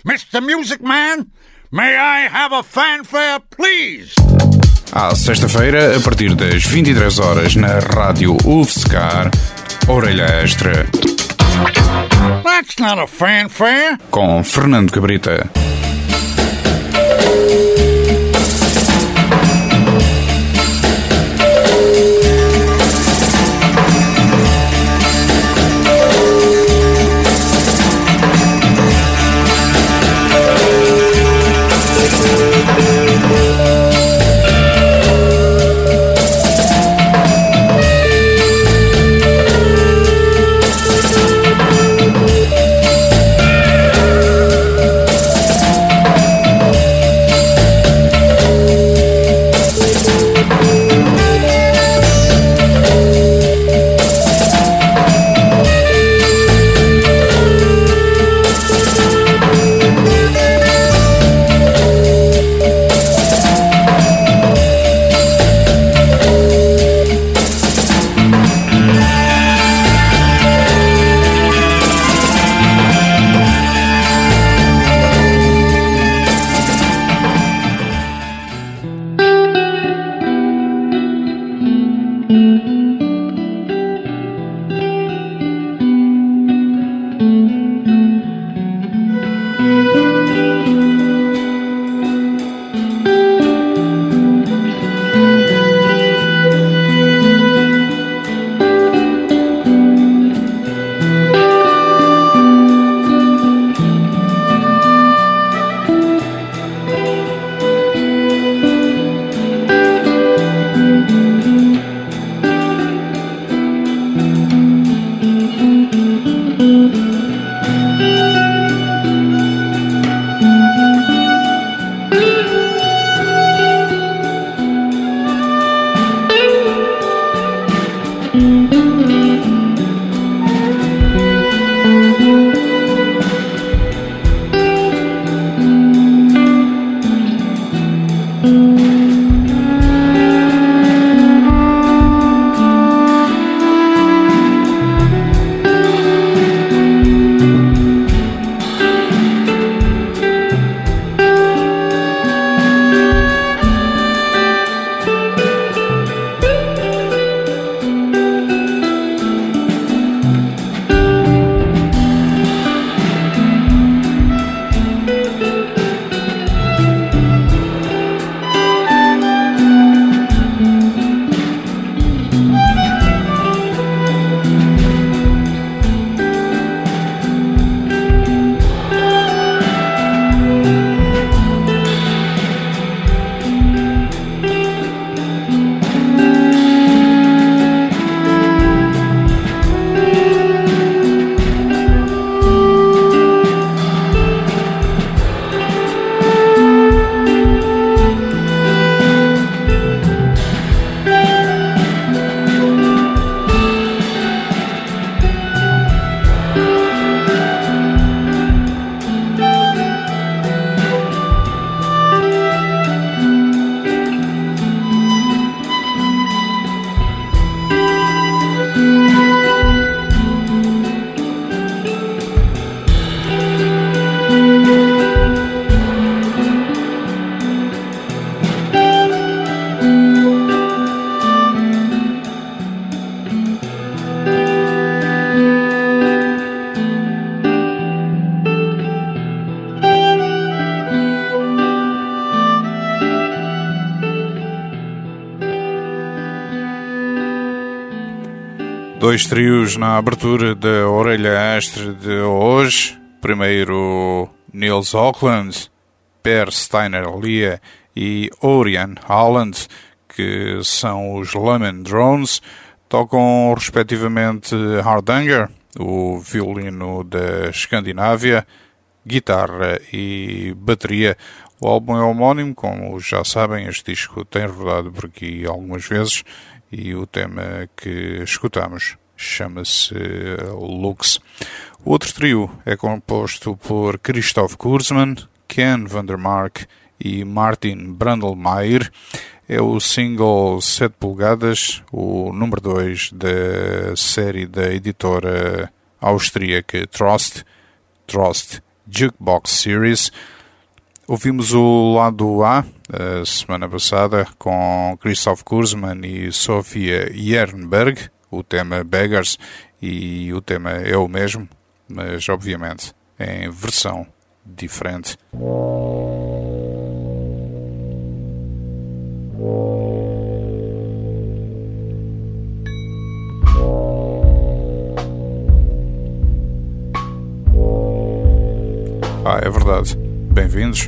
Mr. Music Man, may I have a fanfare, please? À sexta-feira, a partir das 23 horas na Rádio UFSCar, Orelha Extra. That's not a fanfare. Com Fernando Cabrita. Dois trios na abertura da Orelha Extra de hoje. Primeiro, Nils Auckland, Per Steiner-Lia e Orion Holland, que são os Lemon Drones, tocam respectivamente Hardanger, o violino da Escandinávia, guitarra e bateria. O álbum é homónimo, como já sabem, este disco tem rodado por aqui algumas vezes e o tema que escutamos chama-se Lux. O outro trio é composto por Christoph Kurzmann, Ken Vandermark e Martin Brandlmeier. É o single 7 polegadas, o número 2 da série da editora austríaca Trost Jukebox Series. Ouvimos o lado A, a semana passada, com Christoph Kurzmann e Sofia Jernberg, o tema Beggars, e o tema é o mesmo, mas obviamente em versão diferente. É verdade. Bem-vindos.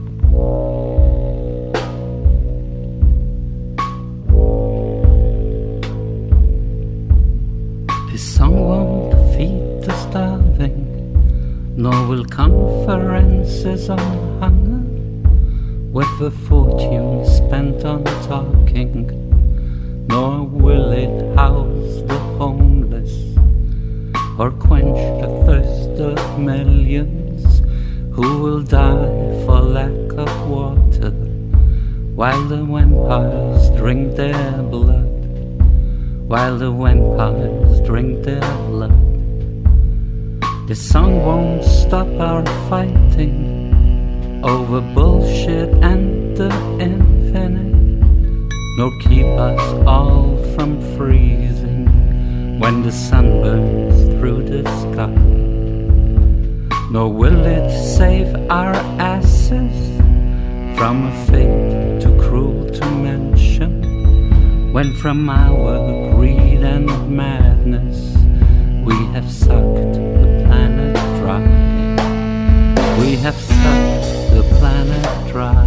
This song won't feed the starving, nor will conferences on hunger, with a fortune spent on talking, nor will it house the homeless, or quench the thirst of millions who will die for lack of water, while the vampires drink their blood, while the vampires drink their blood. This song won't stop our fighting over bullshit and the infinite, nor keep us all from freezing when the sun burns through the sky. Nor will it save our asses from a fate too cruel to mention, when from our greed and madness we have sucked the planet dry. We have sucked the planet dry.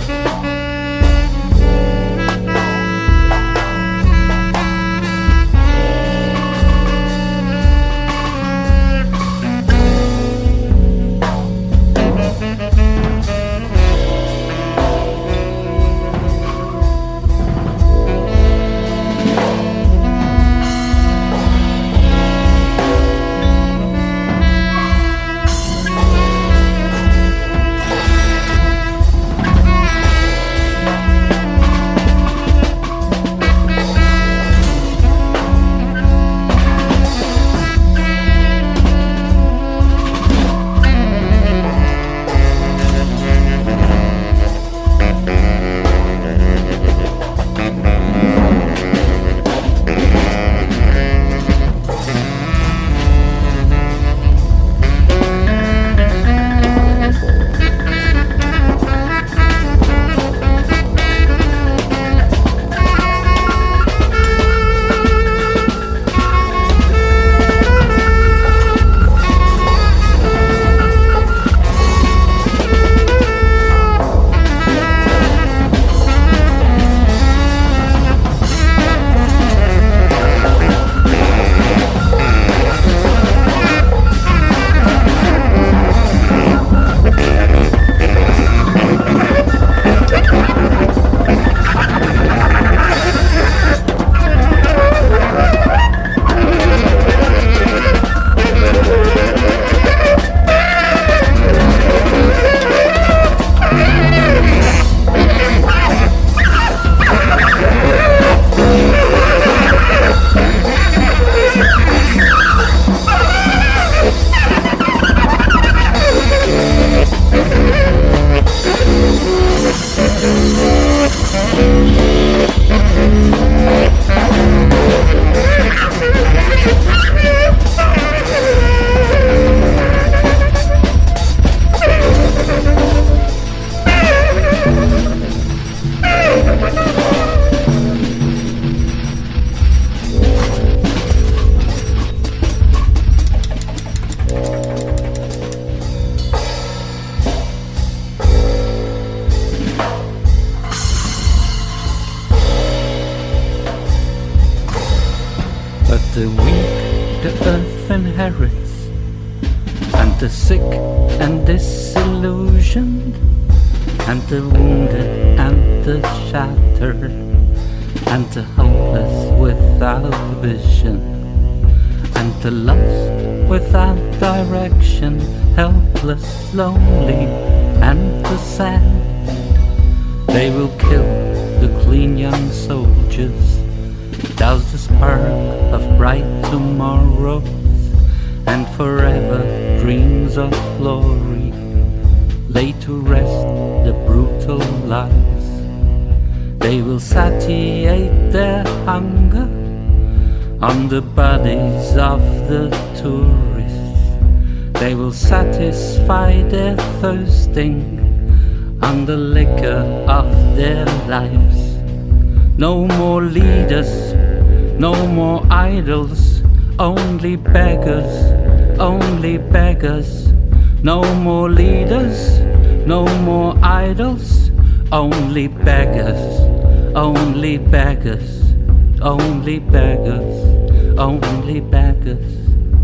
The weak the earth inherits, and the sick and disillusioned, and the wounded and the shattered, and the hopeless without vision, and the lost without direction, helpless, lonely, and the sad. They will kill the clean young soldiers, douse the spark of bright tomorrows, and forever dreams of glory, lay to rest the brutal lies. They will satiate their hunger on the bodies of the tourists. They will satisfy their thirsting on the liquor of their lives. No more leaders, no more idols, only beggars, only beggars. No more leaders, no more idols, only beggars, only beggars, only beggars, only beggars.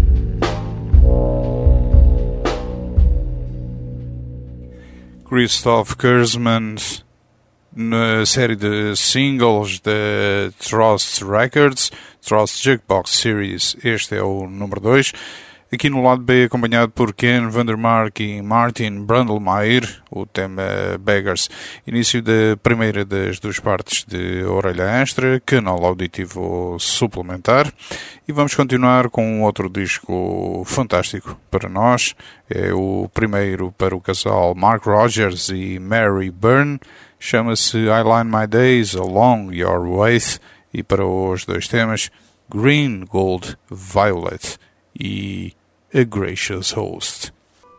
Christoph Kurzman, na série de singles da Trust Records, Trust Jukebox Series. Este é o número 2. Aqui no lado B, acompanhado por Ken Vandermark e Martin Brandlmeier, o tema Beggars. Início da primeira das duas partes de Orelha Extra, canal auditivo suplementar. E vamos continuar com outro disco fantástico para nós. É o primeiro para o casal Mark Rogers e Mary Byrne. Chama-se I Line My Days Along Your Ways. E para os dois temas, Green, Gold, Violet e A Gracious Host.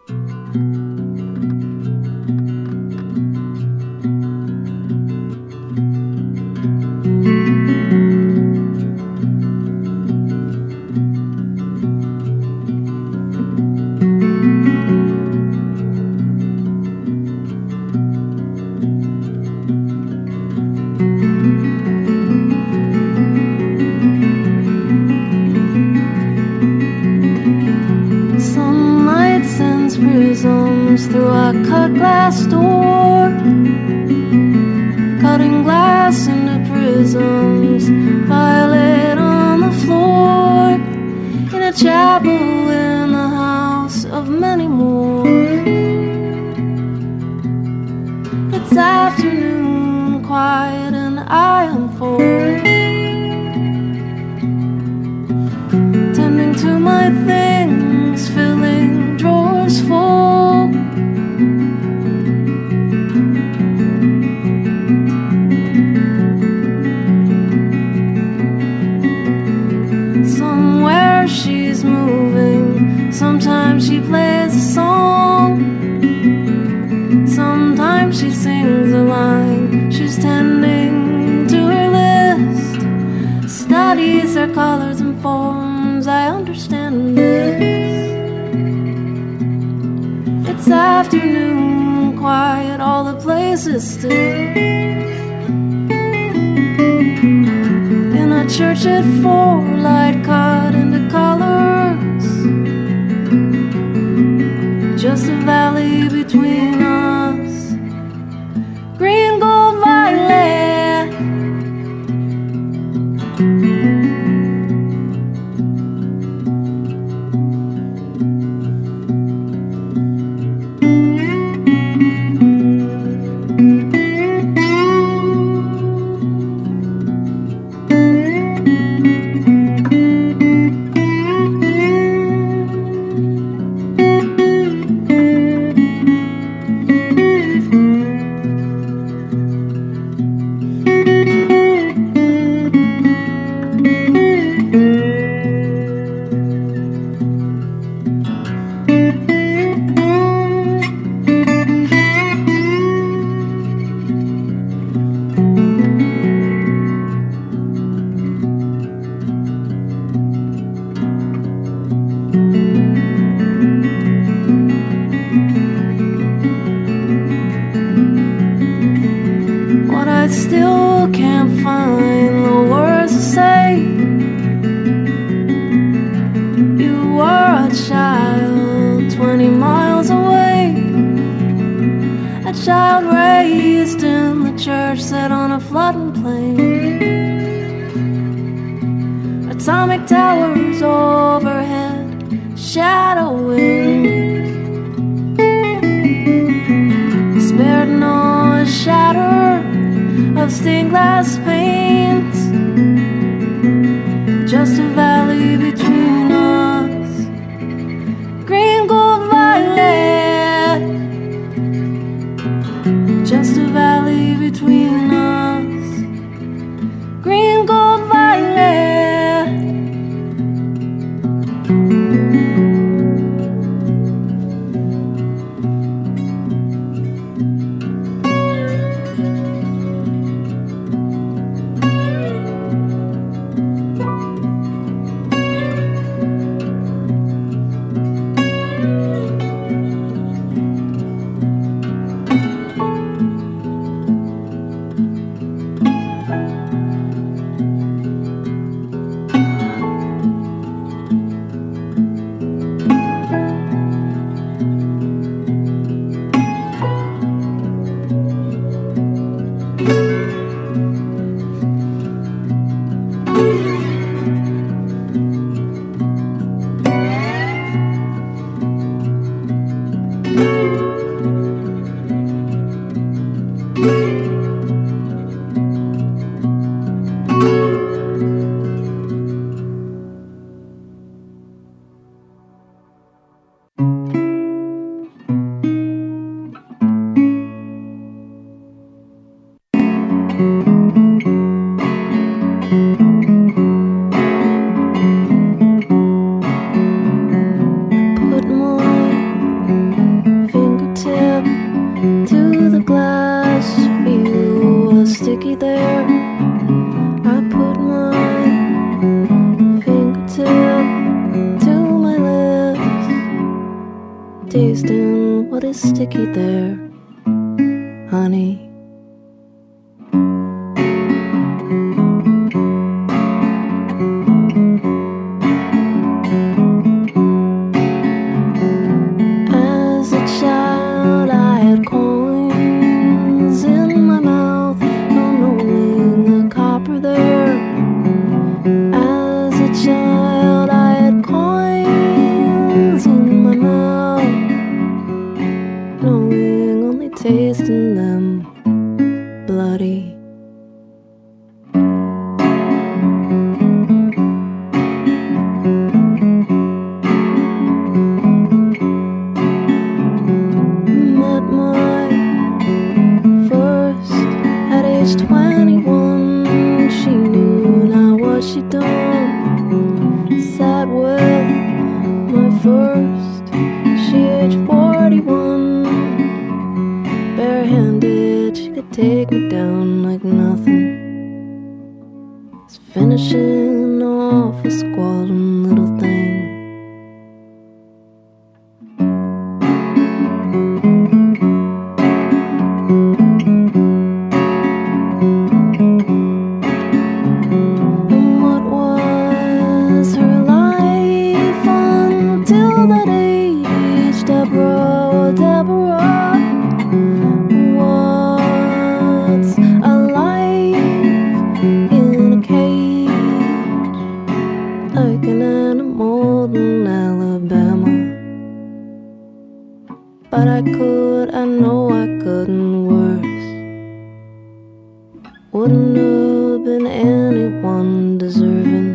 Through a cut glass door, cutting glass into prisms, violet on the floor, in a chapel in the house of many more. It's afternoon, quiet, and I am forward, tending to my things, filling drawers full. She's moving, sometimes she plays a song, sometimes she sings a line, she's tending to her list, studies her colors and forms, I understand this. It's afternoon, quiet, all the places still. In a church at 4, light cut into colors, just a valley between us, green, gold, violet. Atomic towers overhead, shadowing, spared no shatter of stained glass panes, just a valley between us, green, gold, just a valley between us. Green, gold, violet. Tasting what is sticky there, honey. As a child I had coins in my mouth, not knowing the copper there. As a child I had coins in my mouth, knowing only tasting them bloody. Met my first at age 21. She knew now what she'd done. Sat with my first, she aged 41. Barehanded, she could take me down like nothing. It's finishing off a squalling little thing. And what was her life until that age? Deborah, Deborah, what's a life in a cage? Like an animal in Alabama. But I know I couldn't worse. Wouldn't have been anyone deserving.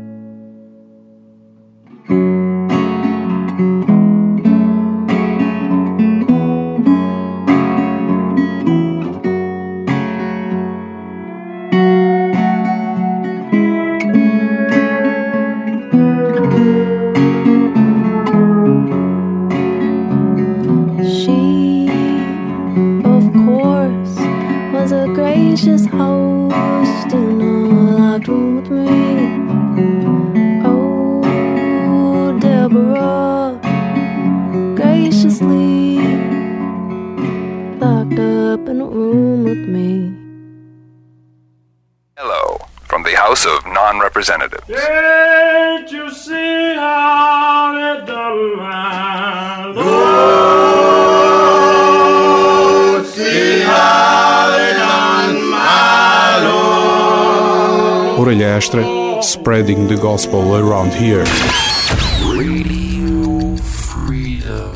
She, of course, was a gracious host in a locked room with me. Oh, Deborah, graciously locked up in a room with me. Hello, from the House of Non-Representatives. Can't you see how it done my Lord? See how it done my Lord. Orelha Extra, spreading the gospel around here. Radio Freedom.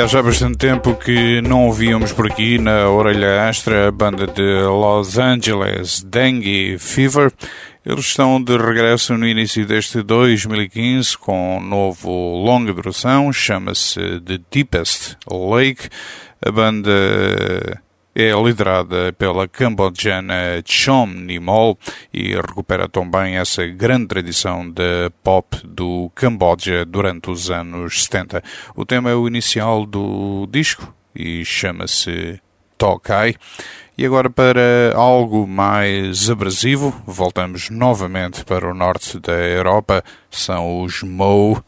Aliás, já há bastante tempo que não ouvíamos por aqui na Orelha Extra a banda de Los Angeles, Dengue Fever. Eles estão de regresso no início deste 2015 com um novo longa duração, chama-se The Deepest Lake. A banda é liderada pela cambodjana Chom Nimol e recupera também essa grande tradição da pop do Camboja durante os anos 70. O tema é o inicial do disco e chama-se Tokai. E agora, para algo mais abrasivo, voltamos novamente para o norte da Europa, são os Moe.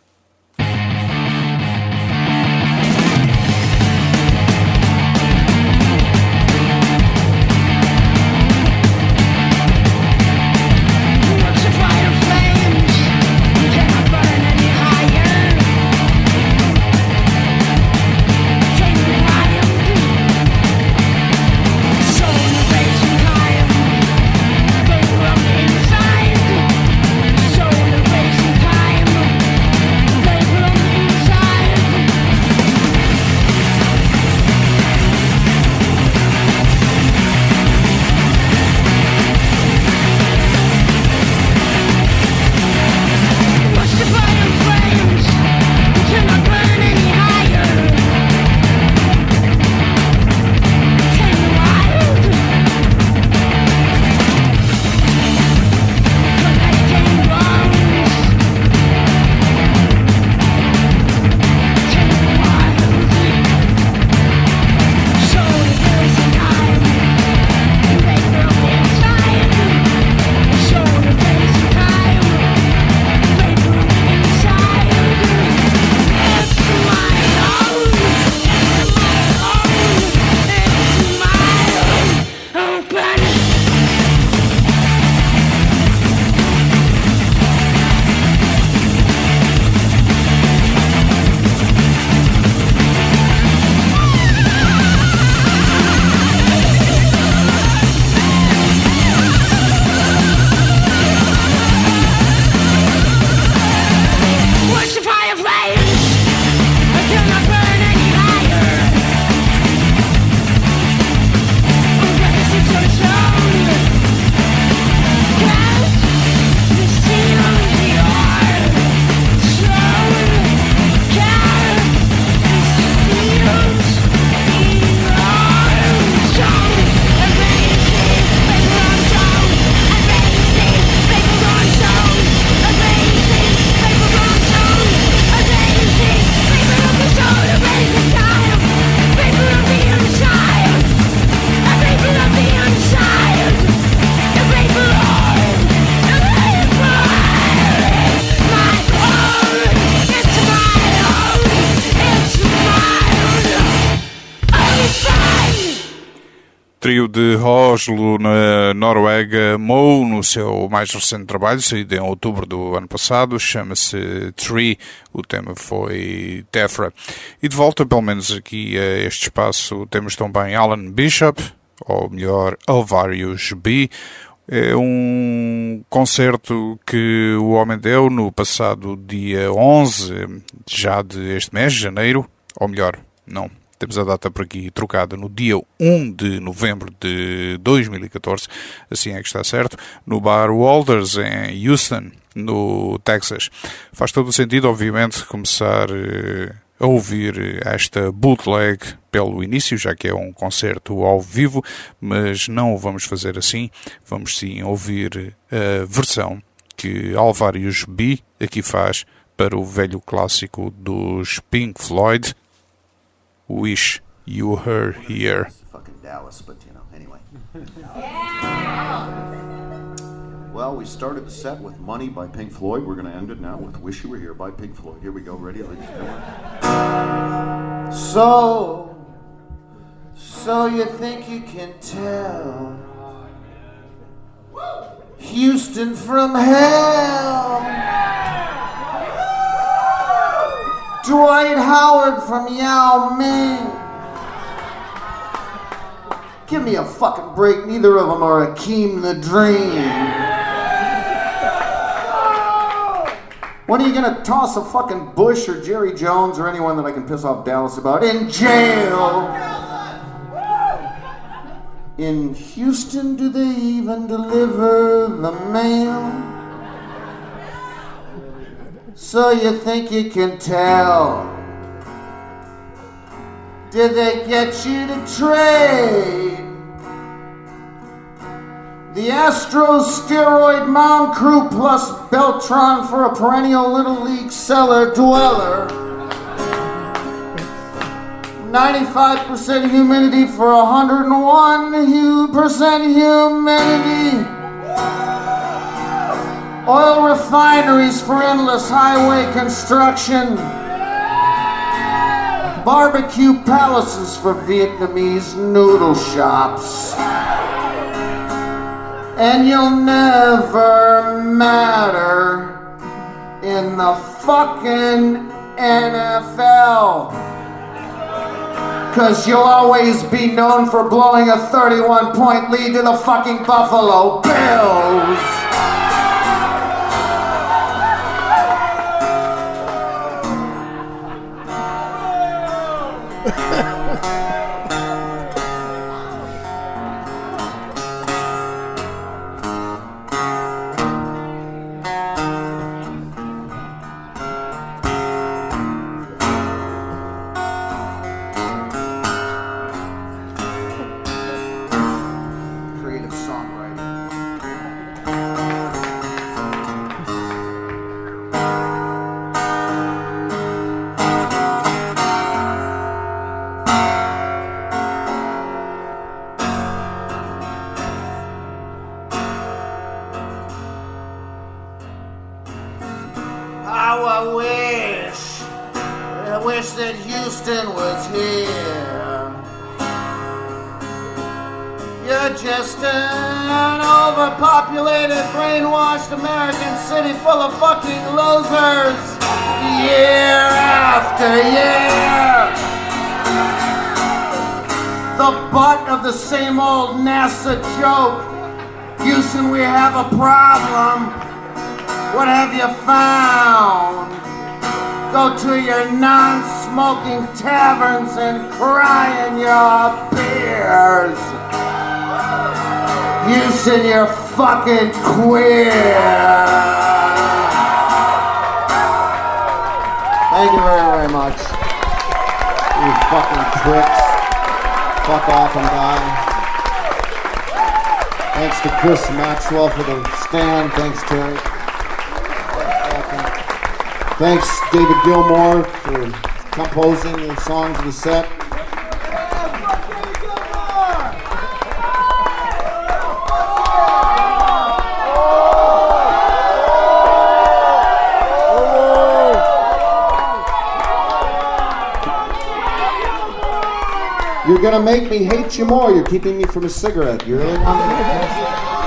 Trio de Oslo, na Noruega, Moe, no seu mais recente trabalho, saído em outubro do ano passado, chama-se Tree, o tema foi Tefra. E de volta, pelo menos aqui a este espaço, temos também Alan Bishop, ou melhor, Alvarius B. É um concerto que o homem deu no passado dia 11, já deste mês, janeiro, ou melhor, não. Temos a data por aqui trocada no dia 1 de novembro de 2014, assim é que está certo, no bar Walters em Houston, no Texas. Faz todo o sentido, obviamente, começar a ouvir esta bootleg pelo início, já que é um concerto ao vivo, mas não o vamos fazer assim, vamos sim ouvir a versão que Alvarius B aqui faz para o velho clássico dos Pink Floyd, Wish You Were Here. Fucking Dallas, but you know, anyway. Well, we started the set with Money by Pink Floyd. We're going to end it now with Wish You Were Here by Pink Floyd. Here we go. Ready, ladies and gentlemen? So you think you can tell Houston from hell? Dwight Howard from Yao Ming. Give me a fucking break. Neither of them are Akeem the Dream. When are you gonna toss a fucking Bush or Jerry Jones or anyone that I can piss off Dallas about in jail? In Houston, do they even deliver the mail? So you think you can tell? Did they get you to trade the Astros steroid mound crew plus Beltron for a perennial Little League cellar dweller? 95% humidity for 101% humidity. Oil refineries for endless highway construction. Barbecue palaces for Vietnamese noodle shops. And you'll never matter in the fucking NFL. 'Cause you'll always be known for blowing a 31-point lead to the fucking Buffalo Bills. That Houston was here. You're just an overpopulated, brainwashed American city full of fucking losers, year after year. The butt of the same old NASA joke. Houston, we have a problem. What have you found? Go to your non-smoking taverns and cry in your beers. Houston, you're fucking queer. Thank you very, very much. You fucking pricks. Fuck off and die. Thanks to Chris Maxwell for the stand. Thanks, Terry. Thanks, David Gilmour, for composing the songs of the set. You're gonna make me hate you more. You're keeping me from a cigarette. You really want to?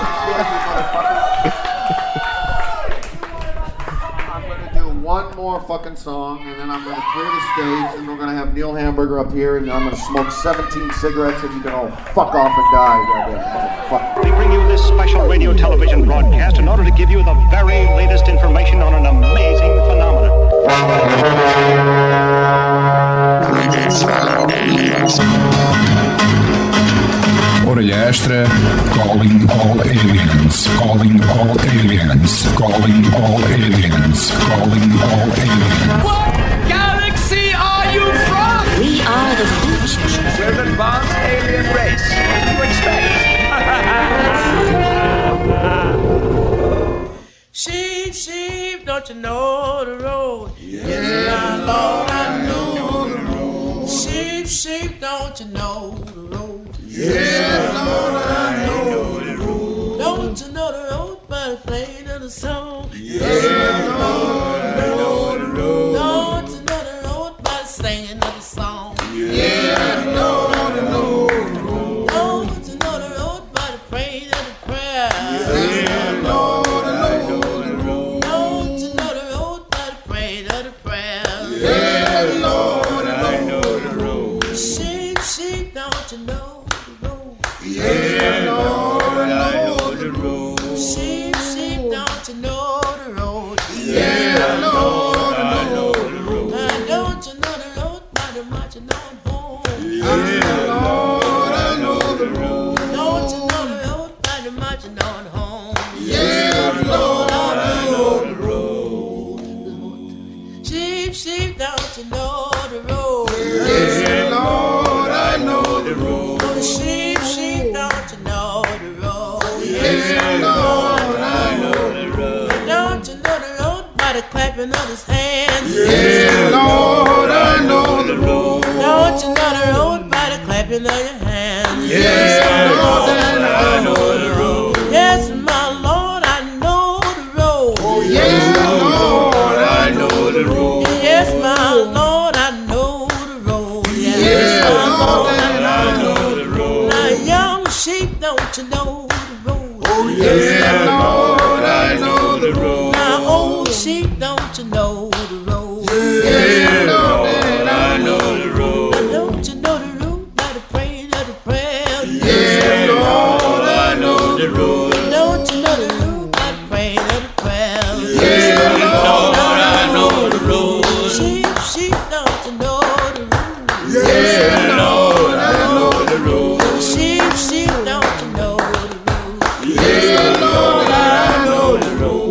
One more fucking song, and then I'm going to clear the stage, and we're going to have Neil Hamburger up here, and I'm going to smoke 17 cigarettes, and you can all fuck off and die, goddamn motherfucker. We bring you this special radio television broadcast in order to give you the very latest information on an amazing phenomenon. Orelha Extra, calling all aliens, calling all aliens, calling all aliens, calling all aliens. What galaxy are you from? We are the future. We're an advanced alien race. What do you expect? Sheep, sheep, don't you know the road? Yes, my Lord, I know the road. Sheep, sheep, don't you know the road? Yeah, Lord, I know the road. Don't you know the road by the playing of the song? Yeah, Lord, I know the road. Don't you know the road by the singing of the song? Yeah, Lord, I know the road. Don't you know the road by the praying of the prayer? Yeah, Lord, I know the road. Don't you know the road by the praying of the prayer? Yeah, Lord, I know the road. Sheep, sheep, don't you know? Yeah, Lord, I know the road. Sheep, sheep, don't you know the road? on home. Yeah, Lord, I know the road. Sheep, sheep, don't you know the road? Yeah, Lord, I know the road. Oh, sheep, sheep, don't you know the road? Yeah, Lord, I know the road. Don't you know the road by the clapping of his hands? Yeah, Lord, I know the road. Don't you know the road by the clapping of your hands? Yeah, Lord, I know the road. Yes, my Lord, I know the road. Oh, yes, Lord, I know the road. Yes, my Lord, I know the road. Yes, Lord, I know the road. Now, young sheep, don't you know the road? Oh, yes, Lord, I know the road. Now, old sheep, don't you know the road? Yes, Lord, I know the road. Now, don't you know the road by the praying of the prayers? Yes, Lord, I know the road. Don't you know the road by the praying of the prayers? Yes, Lord, I know the road. Sheep, sheep, don't you know the road? Yes, Lord, I know the road. Sheep, sheep, don't you know the road? Yes, Lord, I know the road.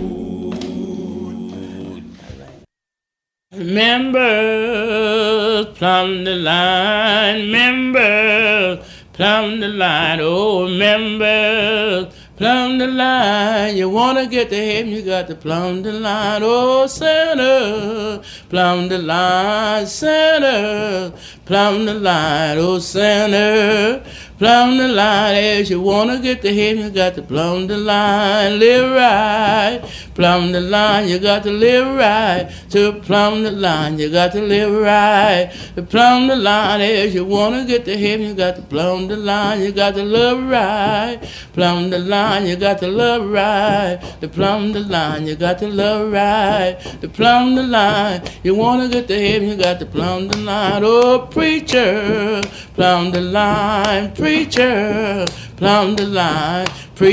Members, plumb the line, members, plumb the line, oh, members, plumb the line. You wanna get to heaven, you got to plumb the line, oh, sinner, plumb the line, sinner, plumb the line, oh, sinner, plumb the line. As you wanna get to heaven, you got to plumb the line, live right, plumb the line, you got to live right. To plumb the line, you got to live right. To plumb the line, as you wanna get to heaven, you got to plumb the line, you got to love right. Plumb the line, you got to love right. To plumb the line, you got to love right. To plumb the line, you wanna get to heaven, you got to plumb the line. Oh, preacher, plumb the line, preacher, plumb the line.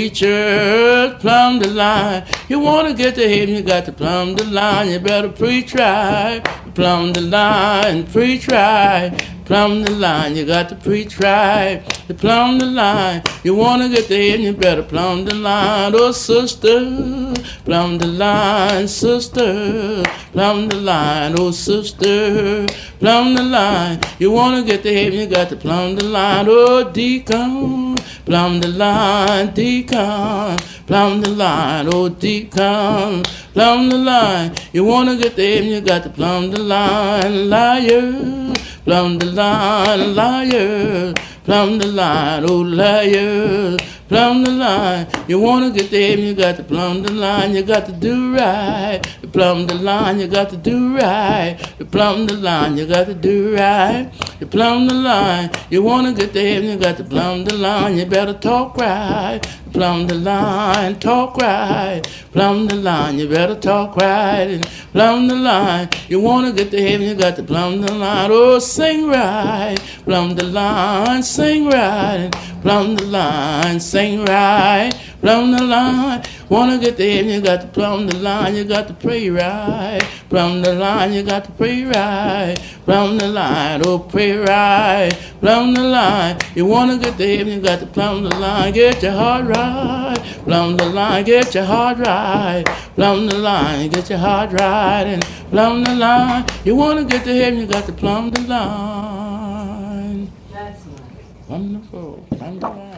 Preacher, plumb the line. You wanna get to heaven, you got to plumb the line. You better preach right. Plumb the line, preach right. Plumb the line, you got to preach right. To plumb the line. You wanna get to heaven, you better plumb the line. Oh, sister, plumb the line, sister. Plumb the line, oh, sister. Plumb the line. You wanna get to heaven, you got to plumb the line. Oh, deacon, plumb the line, deacon. Plumb the line, oh, deacon. Plumb the line. You wanna get to heaven, you got to plumb the line. Liar, plumb the line, liar. Plumb the line, oh, liar. Plumb the line. You wanna get to heaven, you got to plumb the line. You got to do right. To plumb the line, you got to do right. To plumb the line, you got to do right. To plumb the line. You wanna get to heaven, you got to plumb the line. You better talk right. Plumb the line, talk right. Plumb the line, you better talk right. And plumb the line. You wanna get to heaven, you got to plumb the line. Oh, sing right. Plumb the line, sing right. Plumb the line, sing right. Plumb the line. Wanna get to heaven, you got to plumb the line. You got to pray right. Plumb the line, you got to pray right. Plumb the line, oh, pray right. Plumb the line. You wanna get to heaven, you got to plumb the line. Get your heart right. Plumb the line, get your heart right. Plumb the line, get your heart right. And plumb the line. You wanna get to heaven, you got to plumb the line. That's nice. Wonderful. Plumb the line.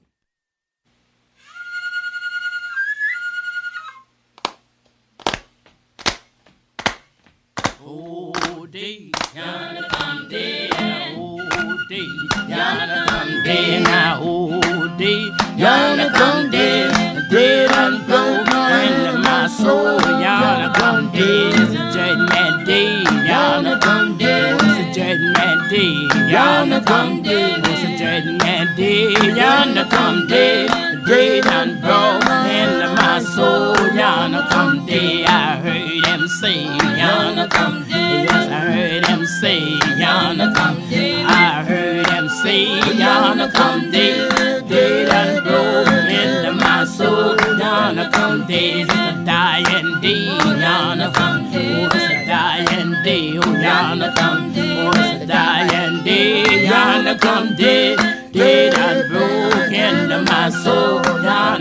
Oh, day, yonder come day, oh, day, yonder come day, now, oh, day, yonder come day, the day done go into my soul, yonder come day, it's a judgment day, yonder come day, it's a judgment day, yonder come day, it's a judgment day, yonder come day, the day done go into my soul, yonder come day, I heard them say, yonder come day, yes, I heard them say, yonder come day, I heard them say, yonder come day, day done blow into my soul, yonder come day, it's a dying day, yonder come day, oh, it's a dying day, oh, yonder come day, oh, it's a dying day, yonder come day, day done blow into my soul, yonder come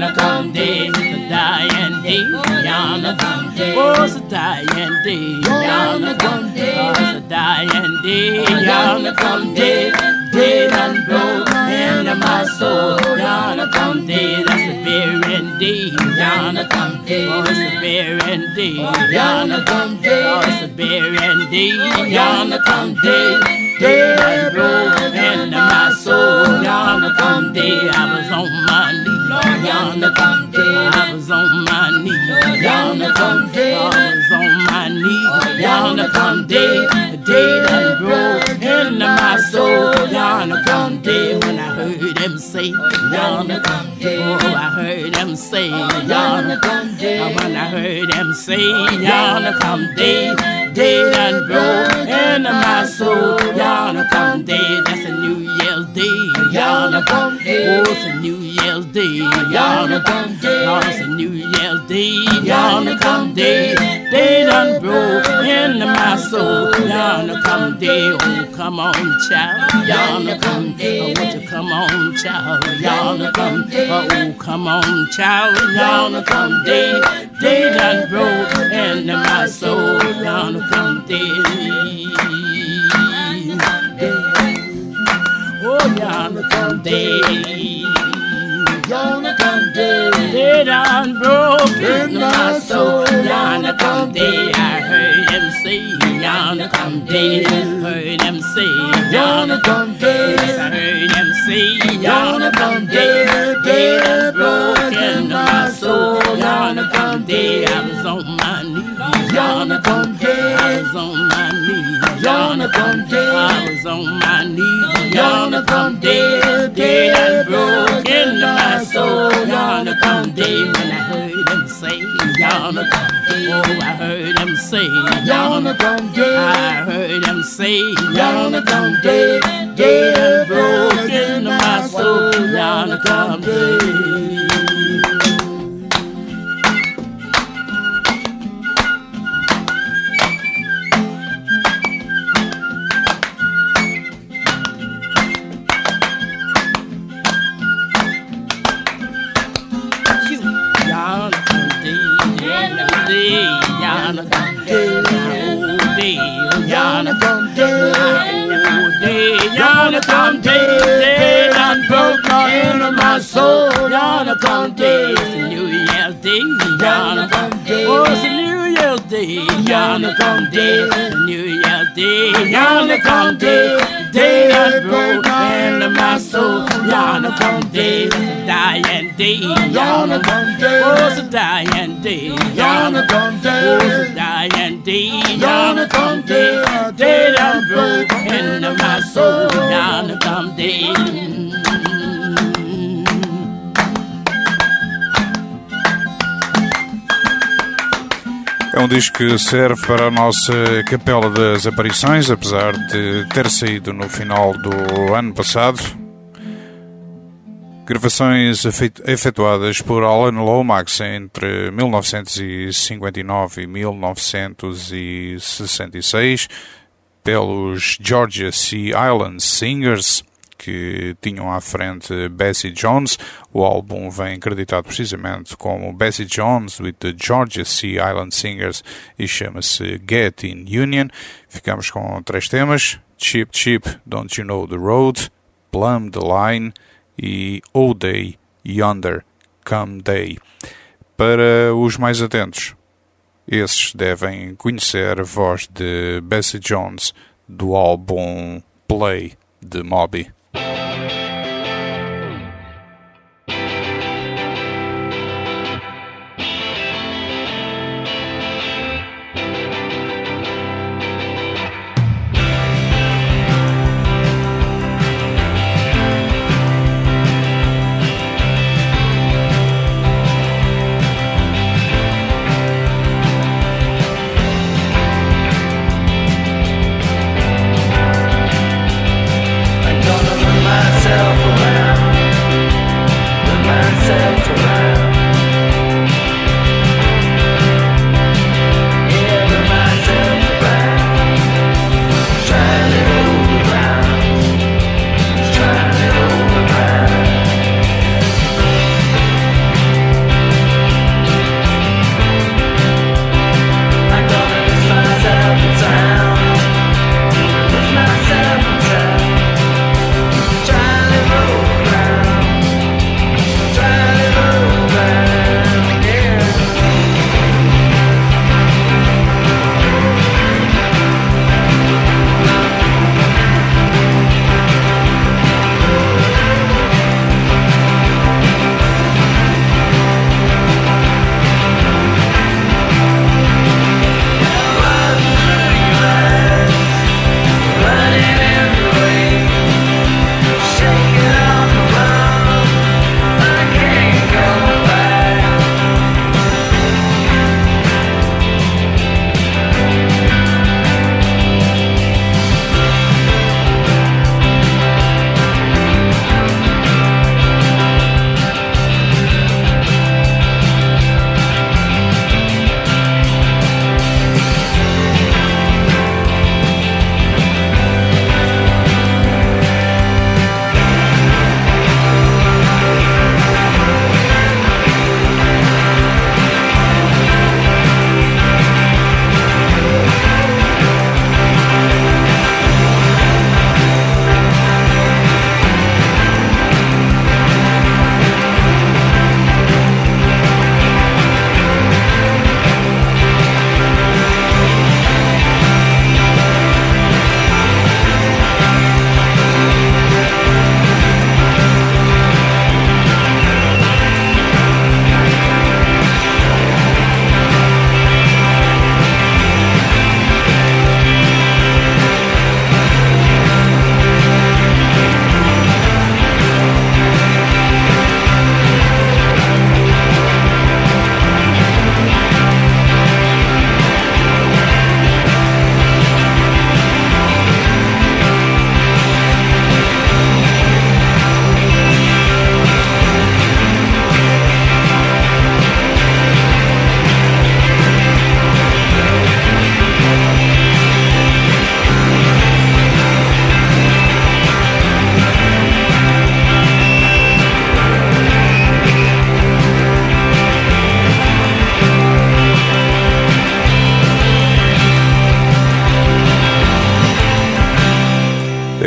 come day, it's a dying day, yonder come day. Oh, it's a dying day, yonder come day. Oh, it's a dying day, yonder come day. Day done blow into my soul, yonder come day. That's the very day, yonder come day. Oh, it's the very day, yonder come day. Oh, it's the very day, yonder come day. Day done blow into my soul, yonder come day. I was on my knees, yonder come day. I was on my knees, yonder come day. I was on my knees, yonder come day. The day done blow into my soul, yonder come day. When I heard him say, yonder come day. Oh, I heard him say, yonder come day. When I heard him say, yonder come day. Day done blow into my soul, yonder come day. That's a New Year's Day, yonder come day. Oh, it's a New Year's Day, yonder come day. Oh, it's a New Year's Day, yonder come day. Day done blow into my soul, yonder come day. Oh, come on, child, yonder come day. Oh, won't you come on, child, yonder come day. Oh, come on, child, yonder come day. Day done blow into my soul, yonder come day. Oh, yonder come day. Yonder come day. Day done broke into my soul, yonder come day. I heard him say, yonder come day. Heard him say, yonder come day. I heard him say, yonder come day. Day done broke into my soul, yonder come day. I was on my knees, yonder come day. I was on my knees, yonder come day. I was on my knees, yonder come day. Day done broke into my soul, yonder come day. When I heard him say, yonder come day. Oh, I heard him say, yonder come day. I heard him say, yonder come day. Day done broke into my soul, yonder come day. Yonder come day, yonder come day, yonder come day. Day done broke into my soul, yonder come day. It's a New Year's Day, yonder come day. Oh, it's a New Year's Day, yonder come day. It's a New Year's Day, yonder come day. Day done broke into my soul, yonder come day. It's a dying day, yonder come day. Oh, it's a dying day, yonder come day. Oh, it's a dying day, yonder come day. Day done broke into my soul, yonder come day. É um disco que serve para a nossa Capela das Aparições, apesar de ter saído no final do ano passado. Gravações efetuadas por Alan Lomax entre 1959 e 1966 pelos Georgia Sea Island Singers, que tinham à frente Bessie Jones. O álbum vem acreditado precisamente como Bessie Jones with the Georgia Sea Island Singers e chama-se Get in Union. Ficamos com 3 temas: Cheap Cheap, Don't You Know the Road, Plumb the Line e Oh Day, Yonder Come Day. Para os mais atentos, esses devem conhecer a voz de Bessie Jones do álbum Play de Moby. Gonna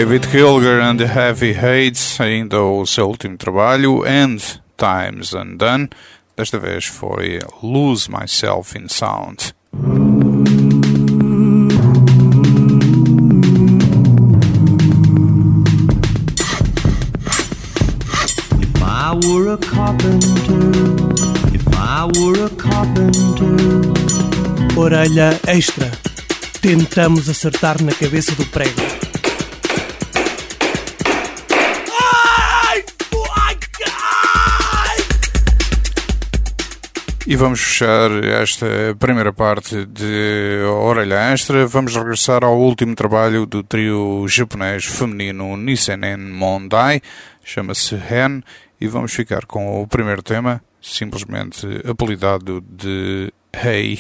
David Kilger and the Heavy Hates, ainda o seu último trabalho, And Times Undone. Desta vez foi Lose Myself in Sound. If I were a carpenter, if I were a carpenter. Orelha extra. Tentamos acertar na cabeça do prego. E vamos fechar esta primeira parte de Orelha Extra. Vamos regressar ao último trabalho do trio japonês feminino Nisenen Mondai, chama-se Hen, e vamos ficar com o primeiro tema, simplesmente apelidado de Hey.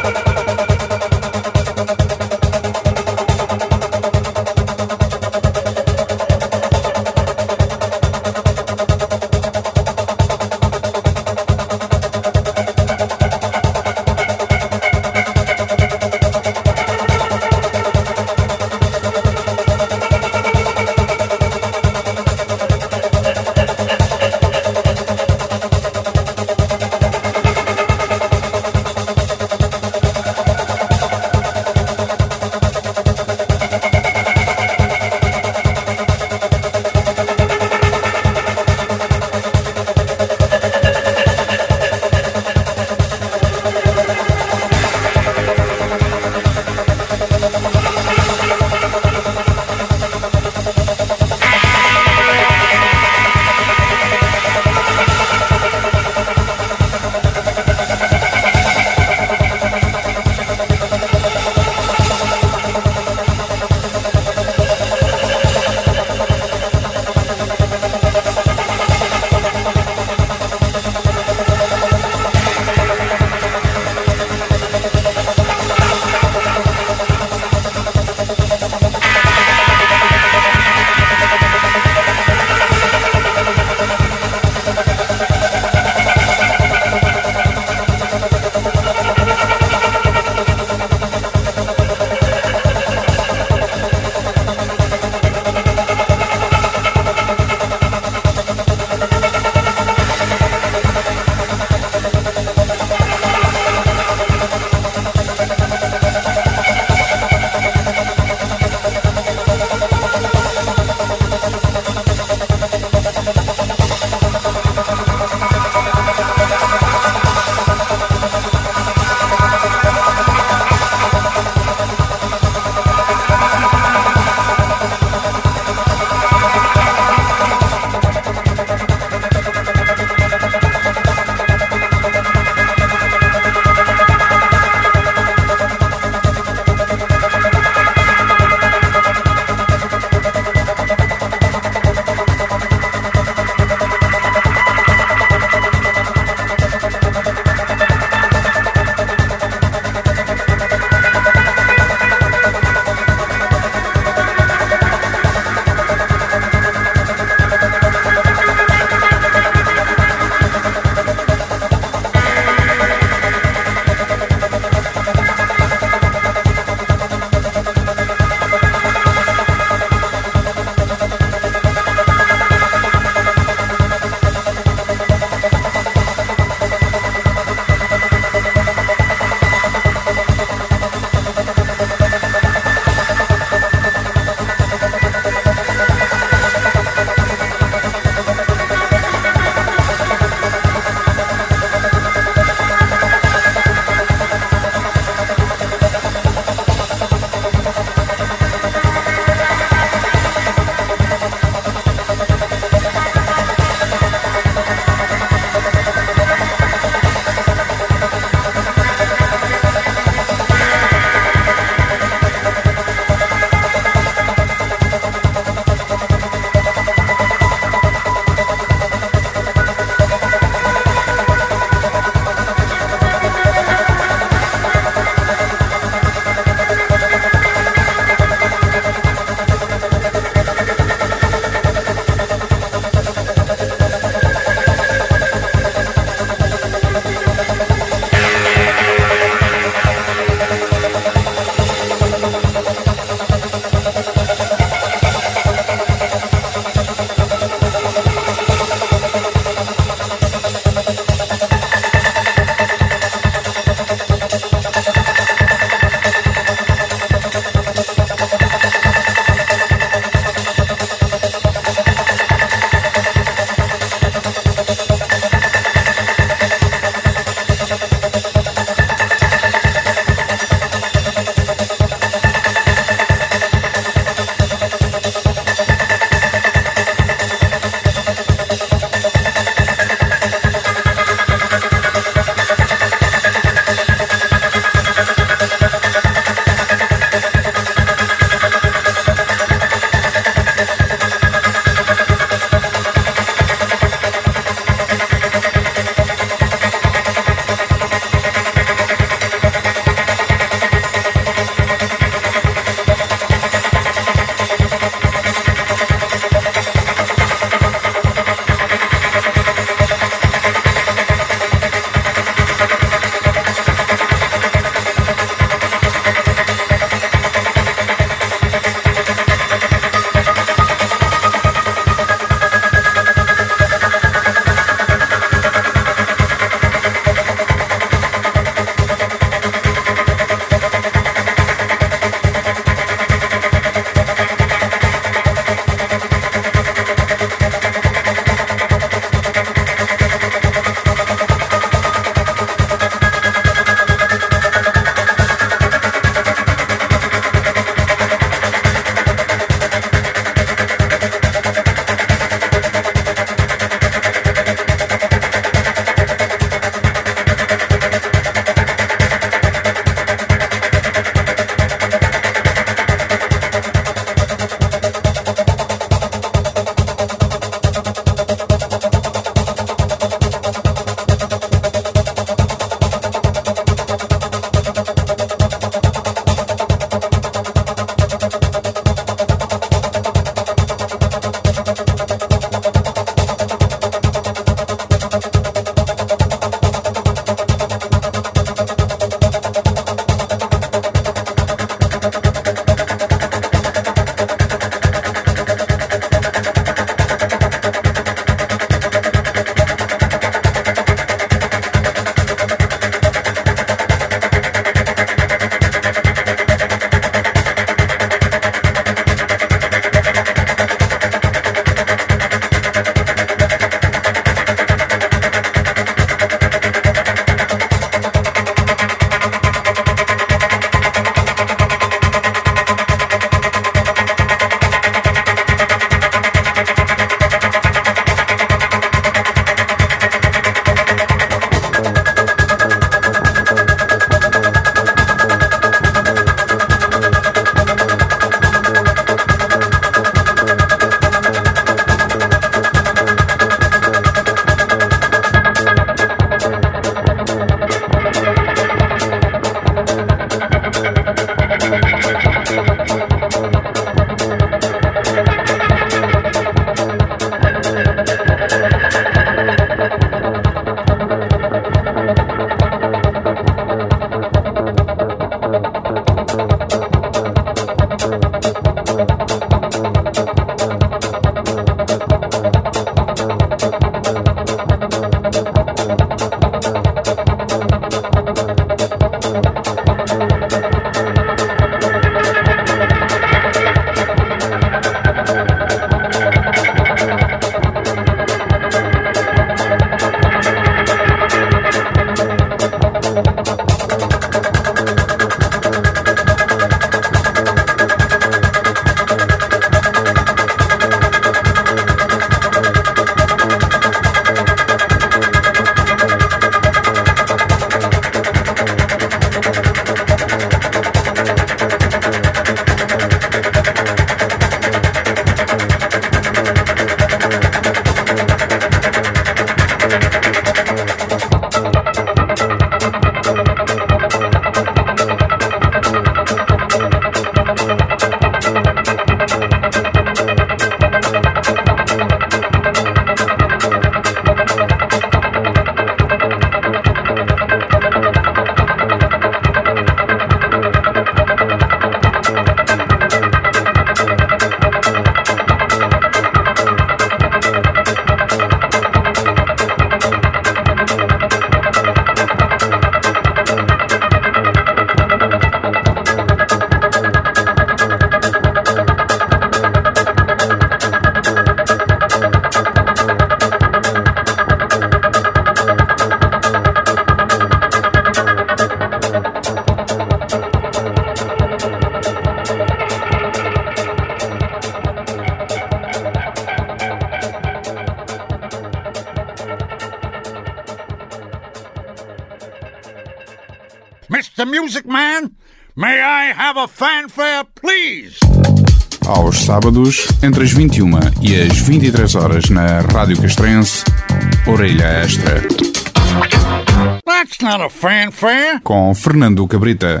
That's the music, man. May I have a fanfare, please? Aos sábados, entre as 21 e as 23 horas na Rádio Castrense, Orelha Extra. That's not a fanfare. Com Fernando Cabrita.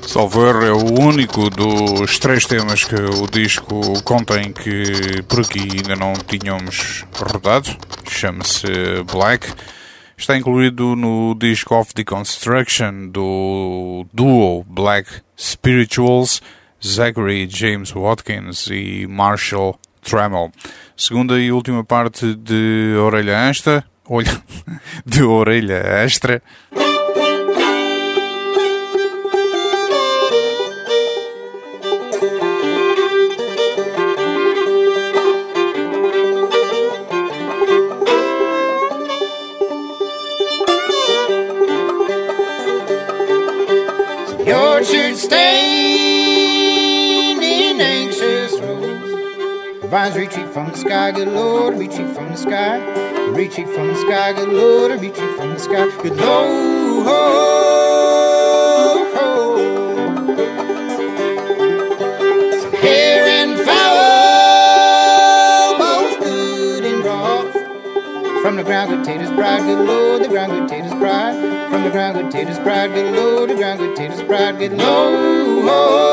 Salvo erro, é o único dos 3 temas que o disco contém que por aqui ainda não tínhamos rodado. Chama-se Black. Está incluído no disco Of Deconstruction do duo Black Spirituals, Zachary James Watkins e Marshall Trammell. Segunda e última parte de Orelha Extra. De Orelha Extra. Your shirt stained in anxious rose. Vines reaching from the sky, good Lord, reaching from the sky. Reaching from the sky, good Lord, reaching from the sky, good Lord. Hair and foul, both good and rough. From the ground, good Tater's bride, good Lord, the ground, good Tater's bride. From the ground, good Tater's bride, good Lord, the ground, good Tater's bride, good Lord.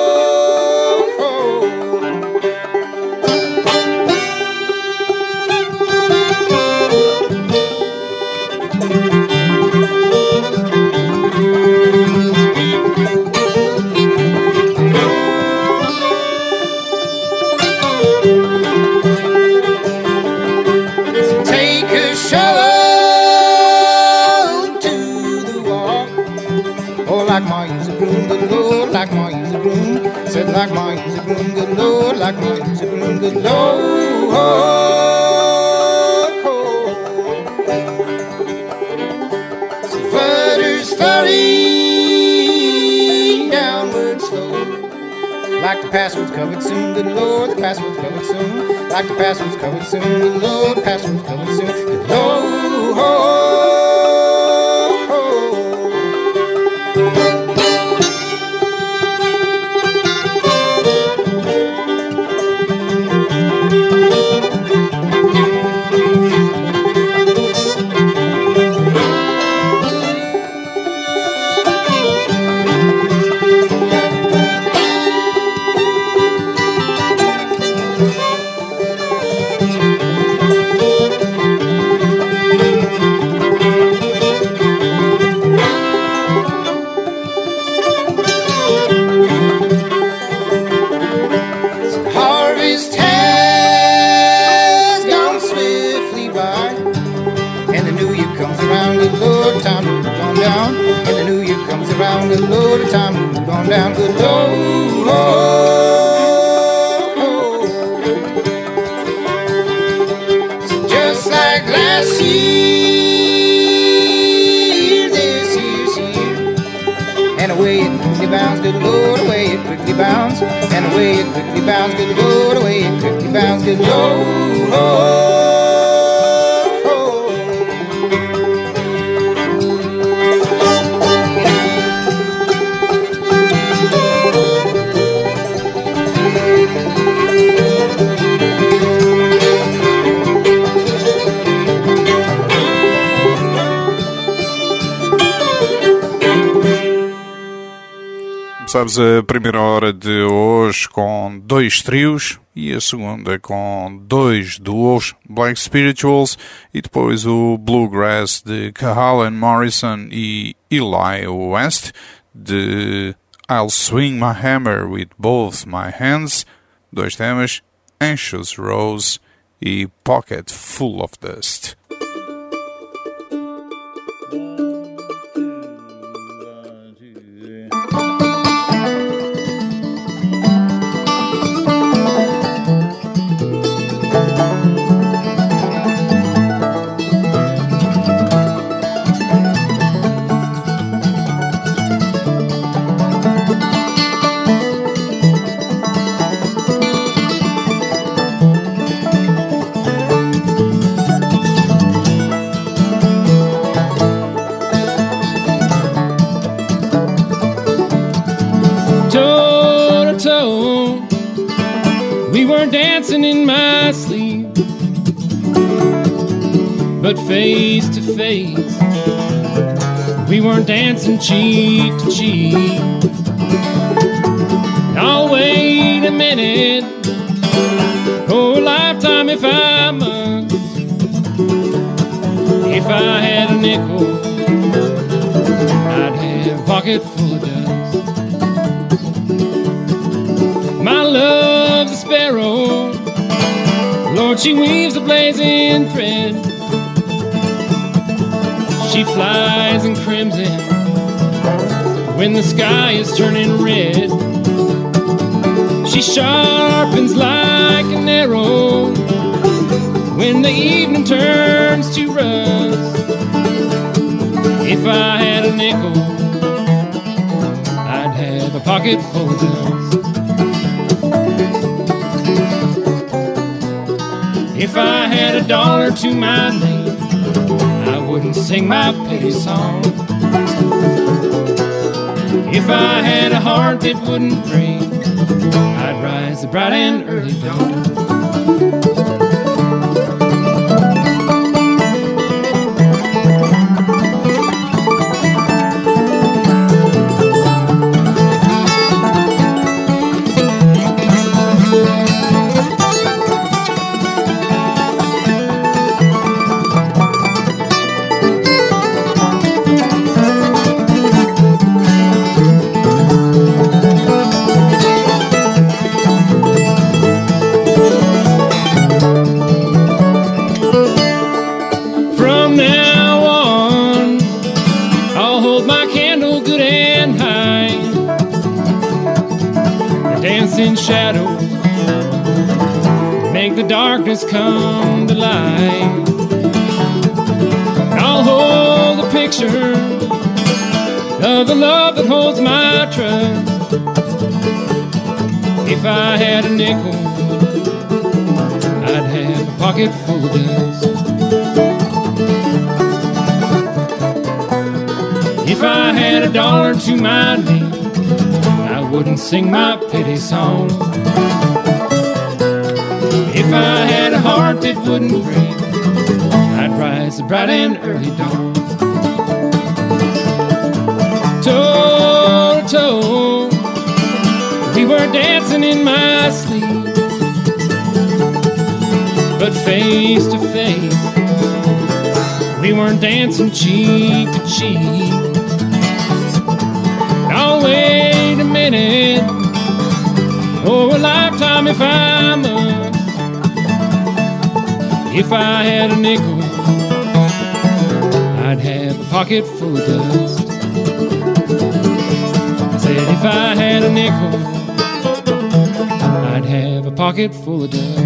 Like my use a broom, good Lord, like my use a broom. Said like my use a broom, good Lord, like my use a broom, good Lord. So flutters falling downward slow. Like the password's covered soon, good Lord, the password's covered soon. Like the password's covered soon, good Lord, the password's covered soon, good Lord. Down, good Lord. So just like last year, this year's here. And away it quickly bounds, good Lord, away it quickly bounds. And away it quickly bounds, good Lord, away it quickly bounds, good Lord. Sabes, a primeira hora de hoje com 2 trios e a segunda com 2 duos, Black Spirituals, e depois o Bluegrass de Cahalan Morrison e Eli West, de I'll Swing My Hammer With Both My Hands, 2 temas, Anxious Rose e Pocket Full of Dust. Dancing in my sleep, but face to face, we weren't dancing cheek to cheek. minute, or a lifetime if I must. If I had a nickel, I'd have a pocket full of dust. My love's a sparrow, Lord, she weaves a blazing thread. She flies in crimson when the sky is turning red. She sharpens like an arrow when the evening turns to rust. If I had a nickel, I'd have a pocket full of dust. If I had $1 to my name, I wouldn't sing my pity song. If I had a heart that wouldn't break, I'd rise the bright and early dawn. In shadows make the darkness come to light. I'll hold the picture of the love that holds my trust. If I had a nickel, I'd have a pocket full of dust. If I had $1 to my name, I wouldn't sing my pity song. If I had a heart that wouldn't break, I'd rise the bright and early dawn. Toe to toe, we were dancing in my sleep, but face to face, we weren't dancing cheek to cheek. I'll wait a minute, or a lifetime if I must. If I had a nickel, I'd have a pocket full of dust. I said if I had a nickel, I'd have a pocket full of dust.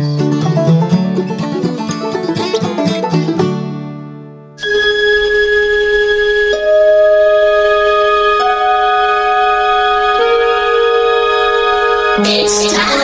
It's time.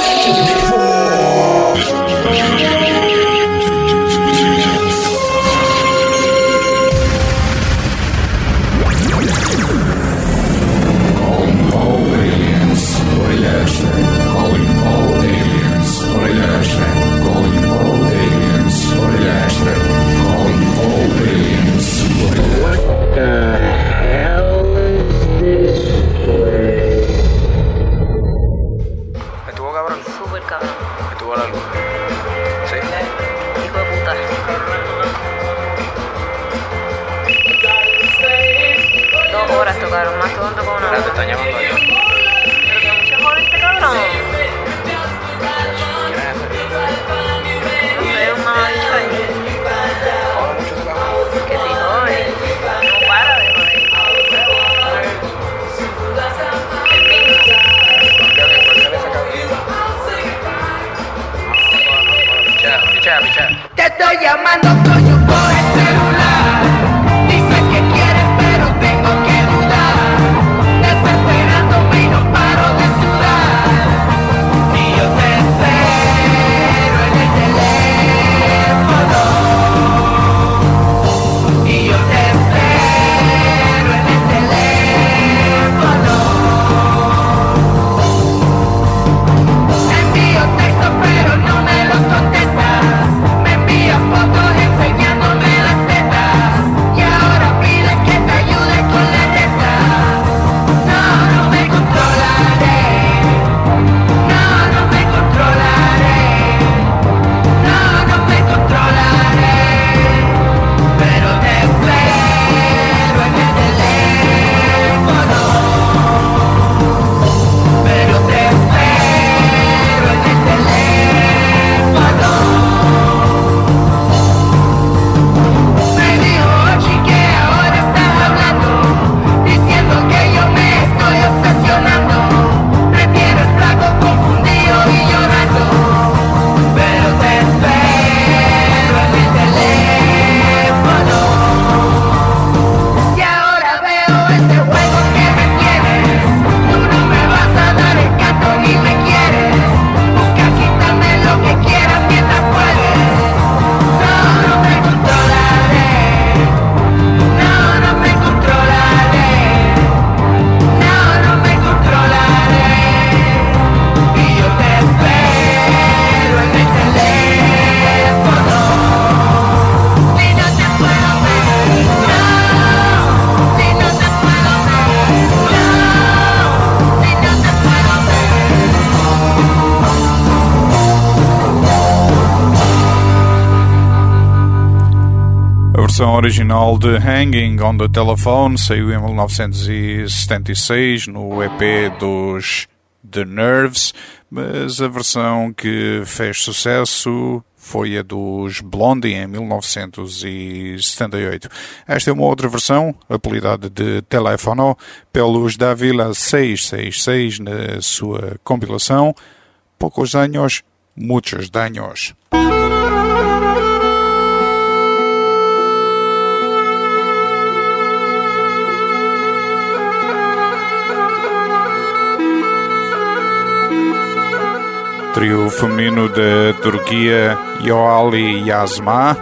Te estoy llamando, coño, por el celular. Dices que quieres, pero tengo que dudar. Desesperándome y no paro de sudar. Y yo te espero en el teléfono. Y yo te espero en el teléfono. Te envío textos, pero no me los contestas. Me envías fotos en Facebook. versão original de Hanging on the Telephone saiu em 1976 no EP dos The Nerves, mas a versão que fez sucesso foi a dos Blondie em 1978. Esta é uma outra versão, apelidada de Telefono, pelos da Vila 666 na sua compilação Poucos Años, Muchos Daños. Trio feminino da Turquia, Yoali Yazma.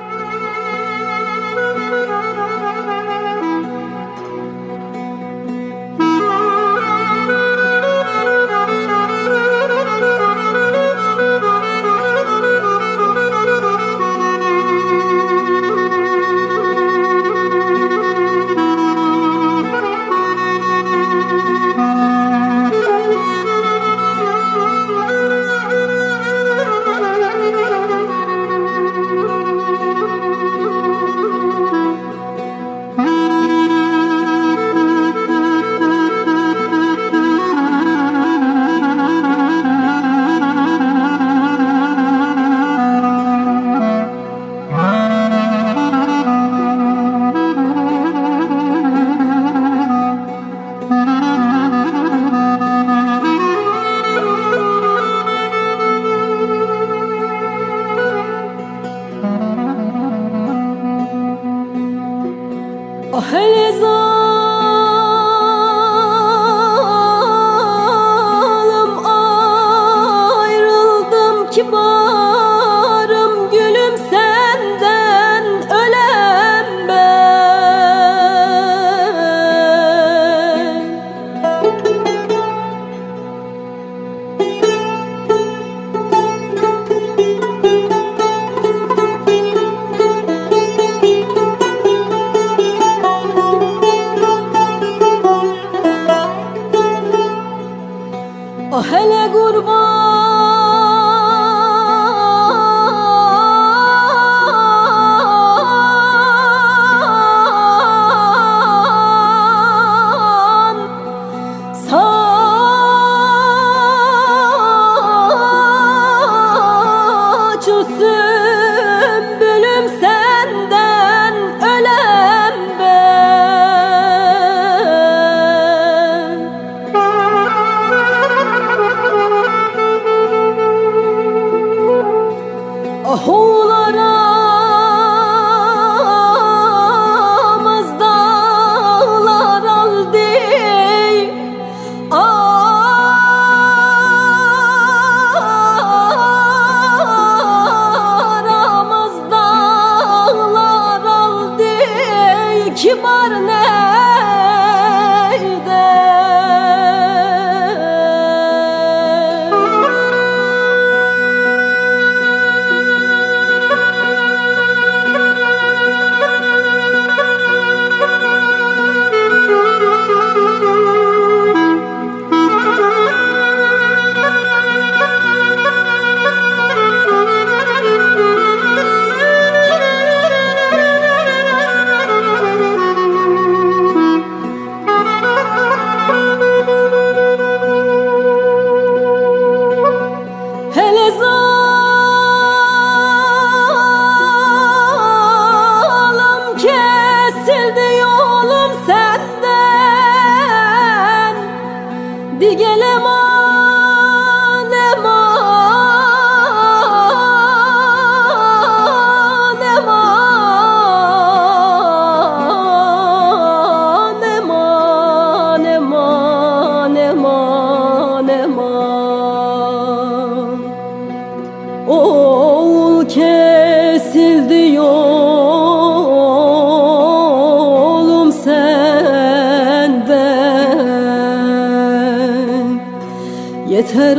Yeter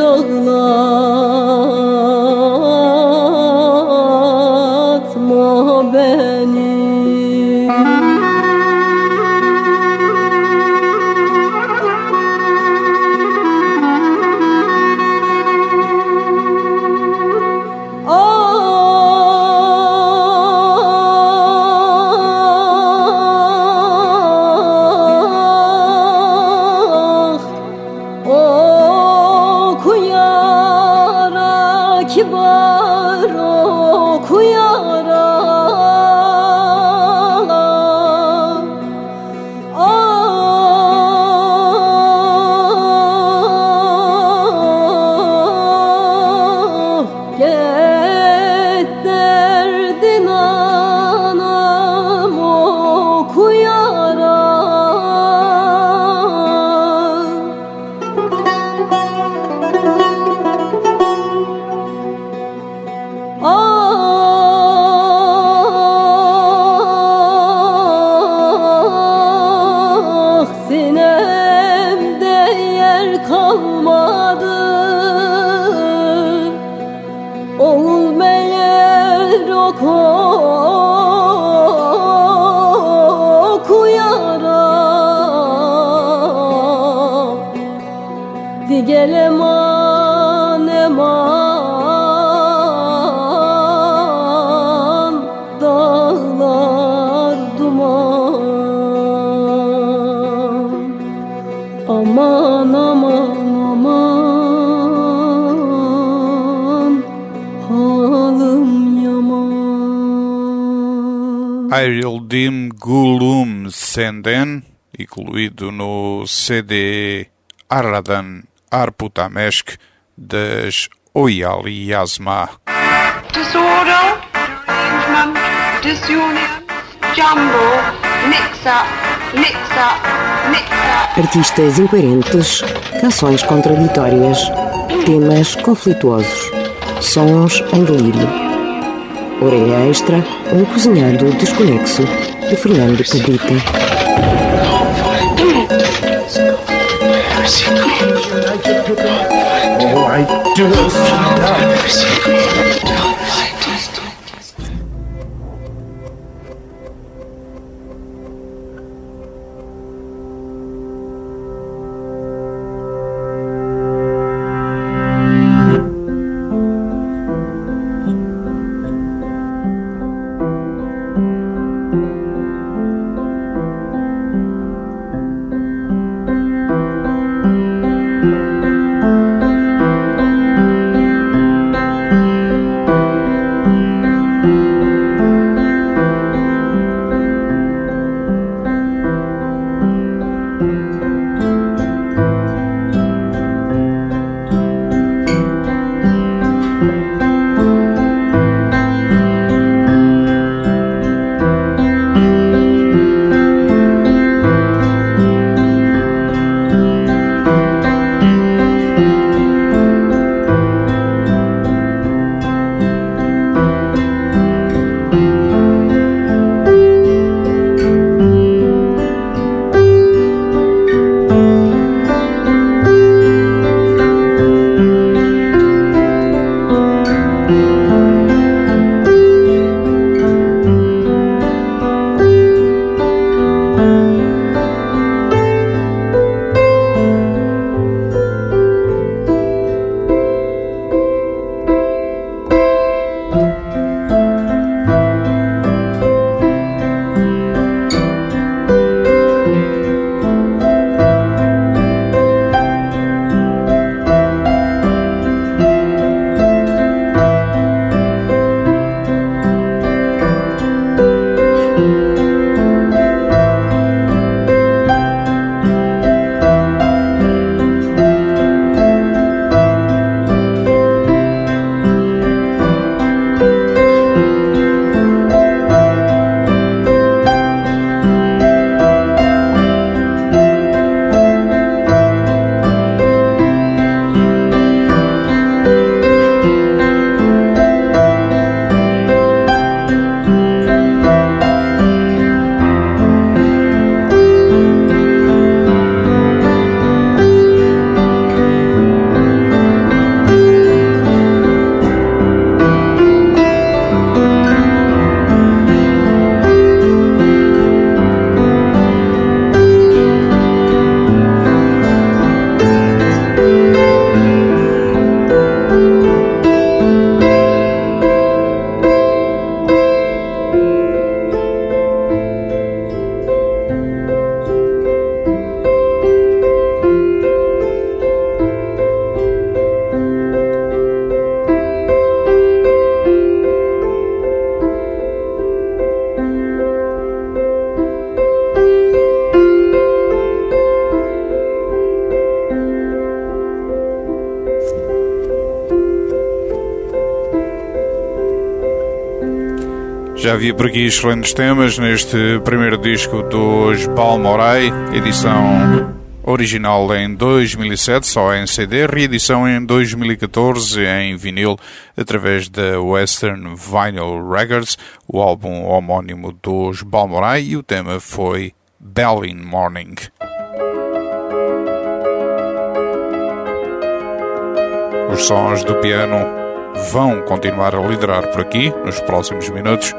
ağlatma beni. kibar okuyarak derdin anam okuyarak sinemde yer kalmadı oğul meğer okuyarak digel eman eman dağlar duman aman aman aman halım yaman. Ayrıldım gulum senden, incluído no CD Aradan Arputamesk das Oyali Yazma. Disorder, derangement, disunion, jumble, mix-up, mix-up, mix-up. Artistas incoerentes, canções contraditórias, temas conflituosos, sons em delírio. Orelha Extra, um cozinhado desconexo, de Fernando Cabrita. Oh, I do. Já havia por aqui excelentes temas neste primeiro disco dos Balmoral, edição original em 2007, só em CD, reedição em 2014 em vinil através da Western Vinyl Records, o álbum homónimo dos Balmoral, e o tema foi Bell in Morning. Os sons do piano vão continuar a liderar por aqui nos próximos minutos.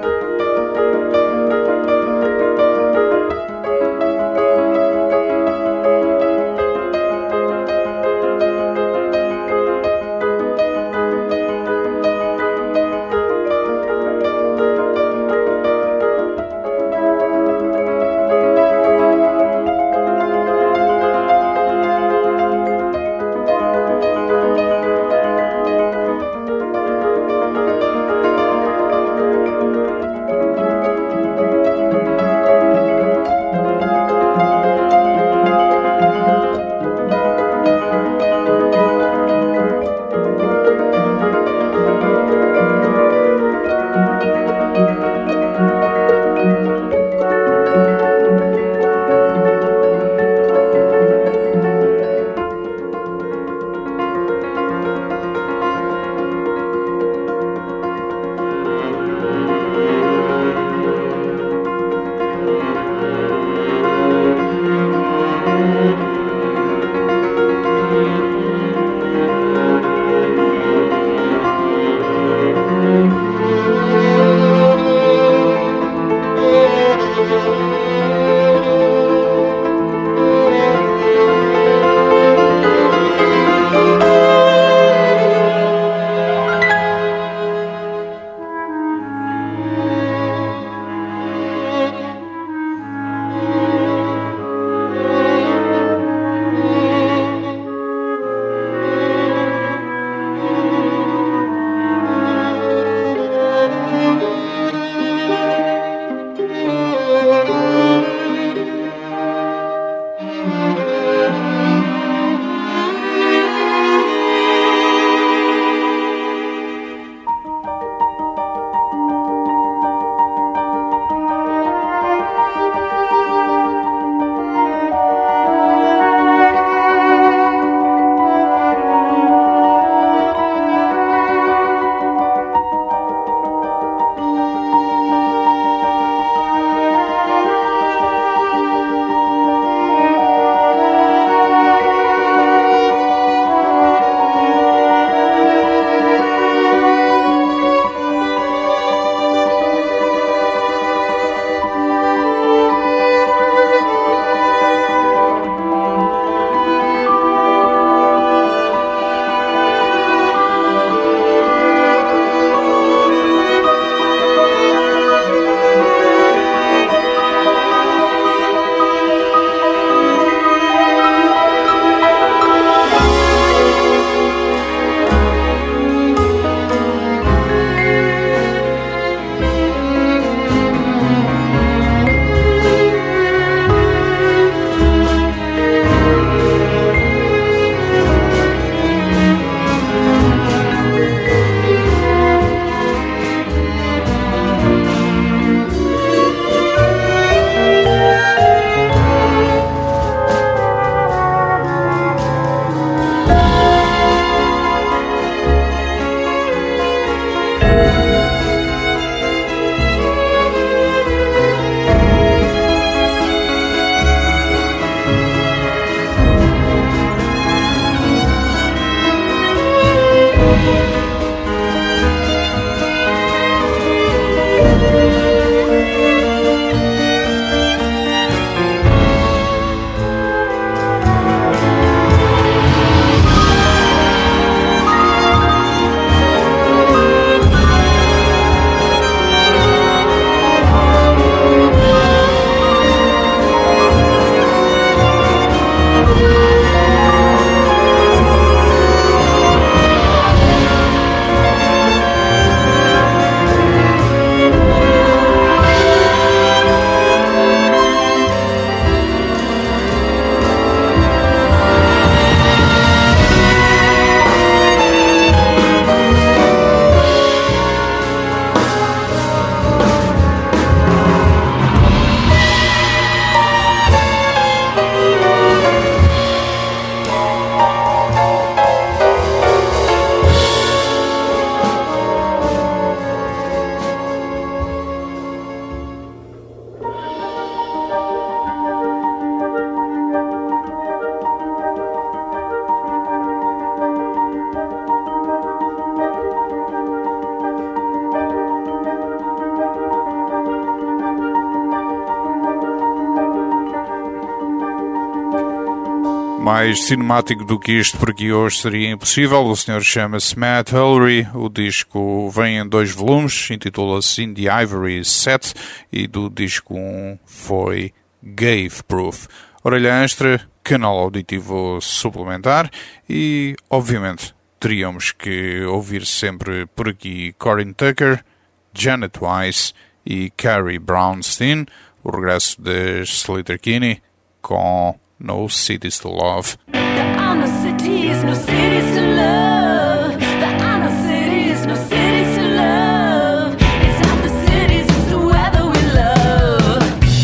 mais cinemático do que isto, porque hoje seria impossível. O senhor chama-se Matt Ullery, o disco vem em 2 volumes, intitula-se In the Ivory Set, e do disco 1 foi Gave Proof. Orelha extra, canal auditivo suplementar e, obviamente, teríamos que ouvir sempre por aqui Corinne Tucker, Janet Weiss e Carrie Brownstein, o regresso de Sleater-Kinney com No Cities to Love. There are no cities, no cities to love. There are no cities, no cities to love. It's not the cities, it's the weather we love.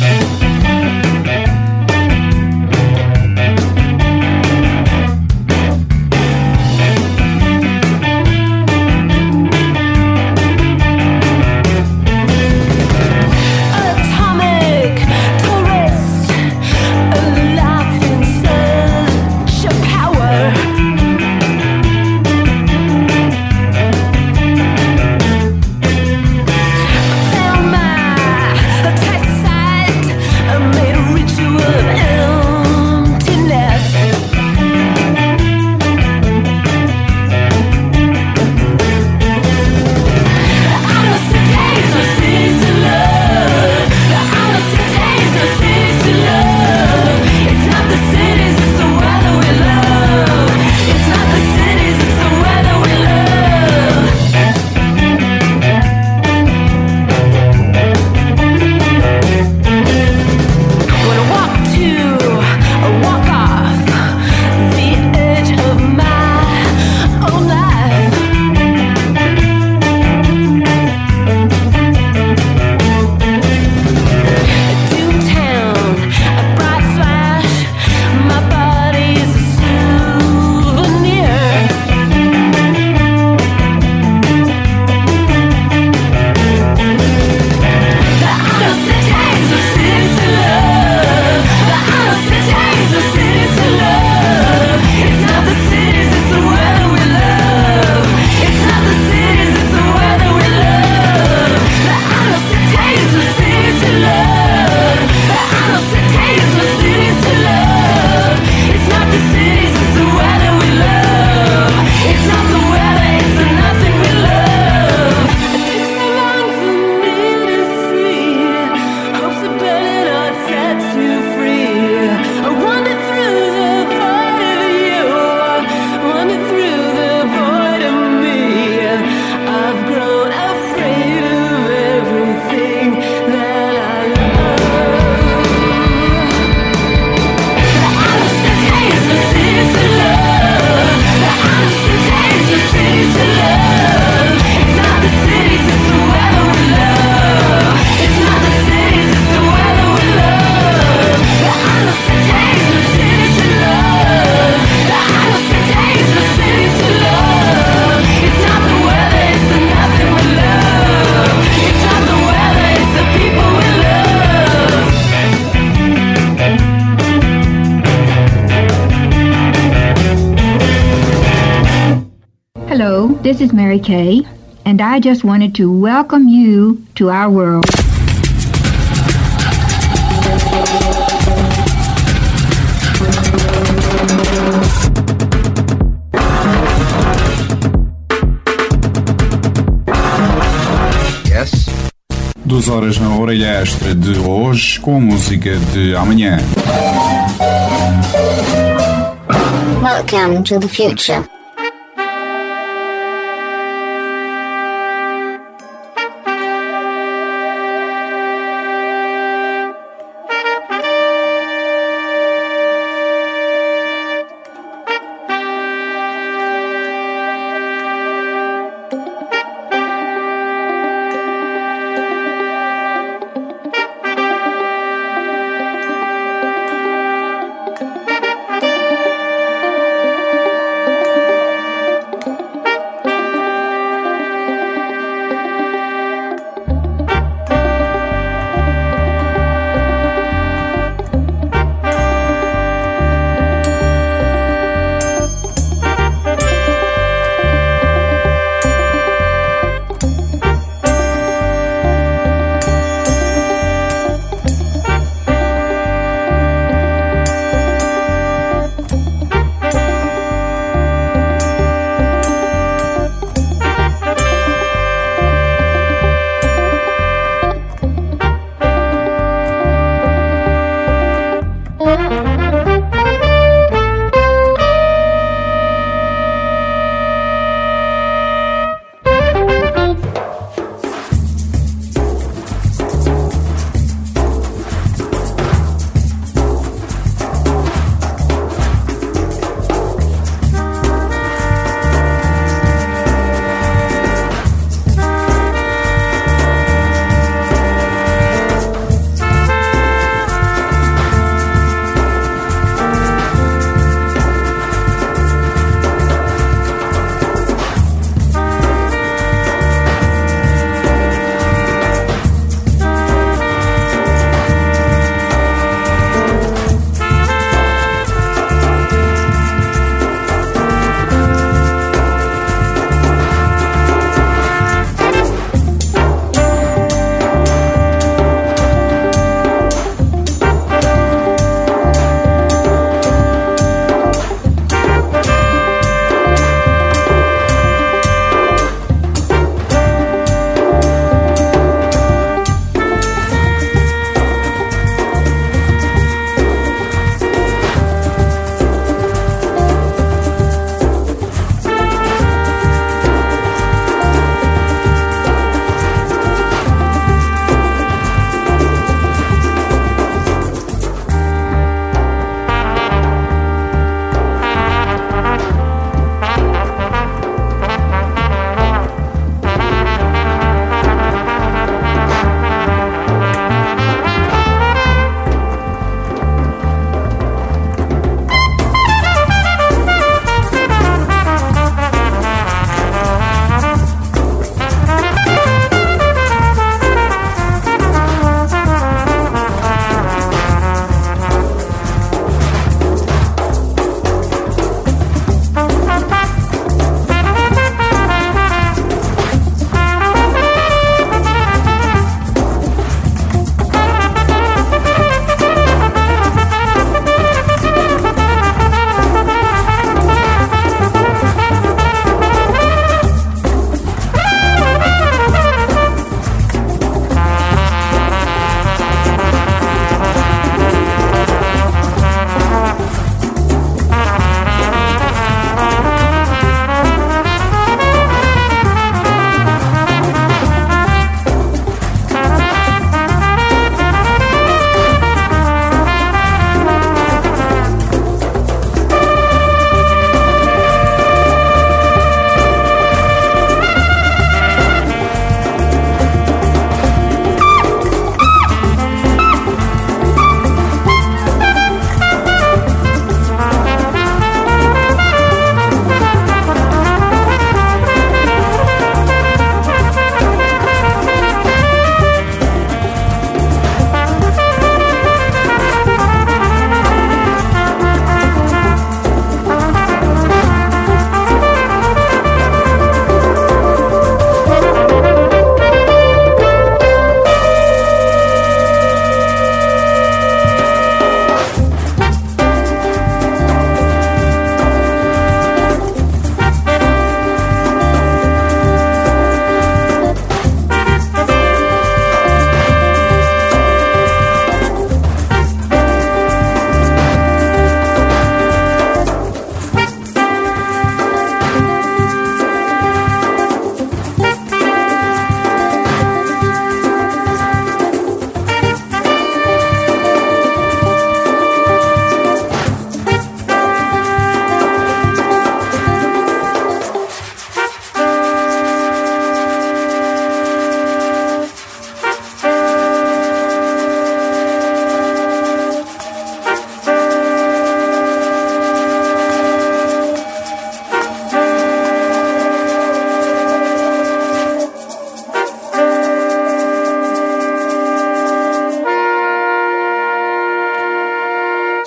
Atomic tourist, alive in such a power. Found my test site, I made a ritual of emptiness. I know cities, no cities to love. I know cities, no cities to love. It's not the cities, it's the weather we love. It's not the cities, it's the weather we love. When I walk to, I walk off the edge of my own life. Doomtown, a bright flash, my body's a souvenir. There are no cities, no cities to love. There are no cities, no cities to love. It's not the cities, it's the weather we love. It's not the cities, it's the weather we love. There are no cities, no cities to love. There are no cities, no cities to love. It's not the cities, it's the weather we love. It's not the weather, it's the nothing we love. It takes so long for me to see. Hopes the burning heart sets you free. I wander through the void of you. Wander through the void of me. I've grown afraid of everything that I love. There are no cities, no cities to love. There are no cities, no cities to love. It's not the cities, it's the weather we love. It's not the cities, it's the weather we love. There are no cities, no cities to love. There are no cities, no cities to love. It's not the weather, it's the nothing we love. It's not the weather, it's the people we love. Hello, this is Mary Kay, and I just wanted to welcome you to our world. Yes. 2 horas na orelha extra de hoje com a música de amanhã. Welcome to the future.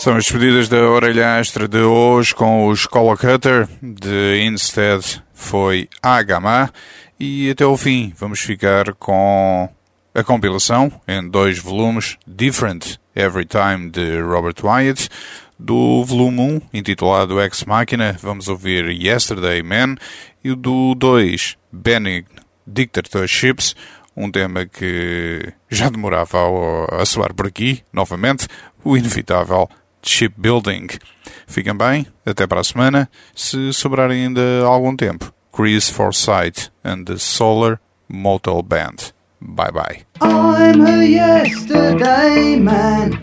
São as despedidas da Orelha Extra de hoje com os Colocutter, de Instead foi Agama, e até ao fim vamos ficar com a compilação em 2 volumes, Different Every Time, de Robert Wyatt. Do volume 1, intitulado Ex Machina, vamos ouvir Yesterday Man, e o do 2, Benign Dictatorships, um tema que já demorava a soar por aqui, novamente, o inevitável Shipbuilding. Fiquem bem, até para a semana, se sobrar ainda algum tempo. Chris Forsyth and the Solar Motel Band. Bye bye. I'm a yesterday man.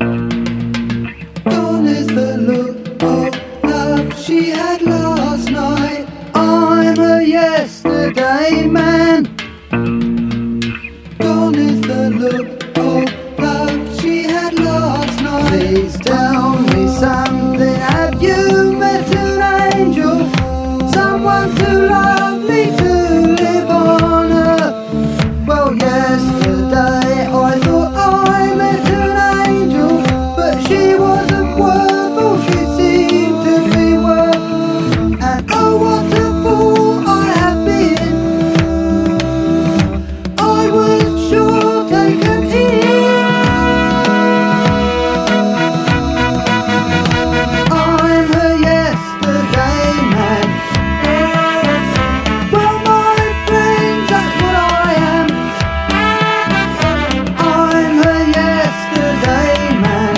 Gone is the look of love she had last night. I'm a yesterday man. Gone is the look of love she had last night. Please tell me something. Have you met an angel? Someone too lovely to live on earth? Well, yesterday I thought I met an angel, but she wasn't worth all she seemed to be worth. And oh, what a fool I have been. I was sure taken in. I'm a yesterday man. Well, my friends, that's what I am. I'm a yesterday man.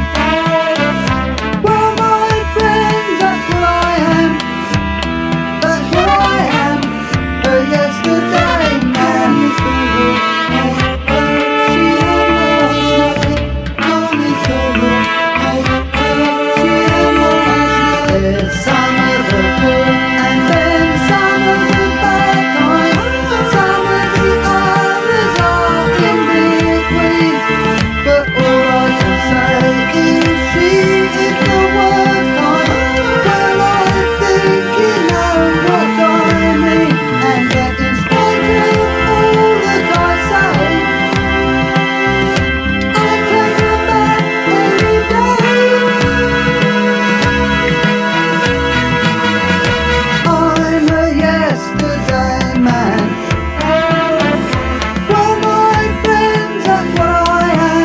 Well, my friends, that's what I am. That's what I am. A yesterday man. She had last night. Gone is the look of love she had last night. There's some of the good and then some of the bad kind. Some of the others are in between. But all I can say is she is the worst kind. Well, I think you know what I mean. And yet in spite of all that I say, I take her back every day. I'm a yesterday man. Well, my friends, that's what I am.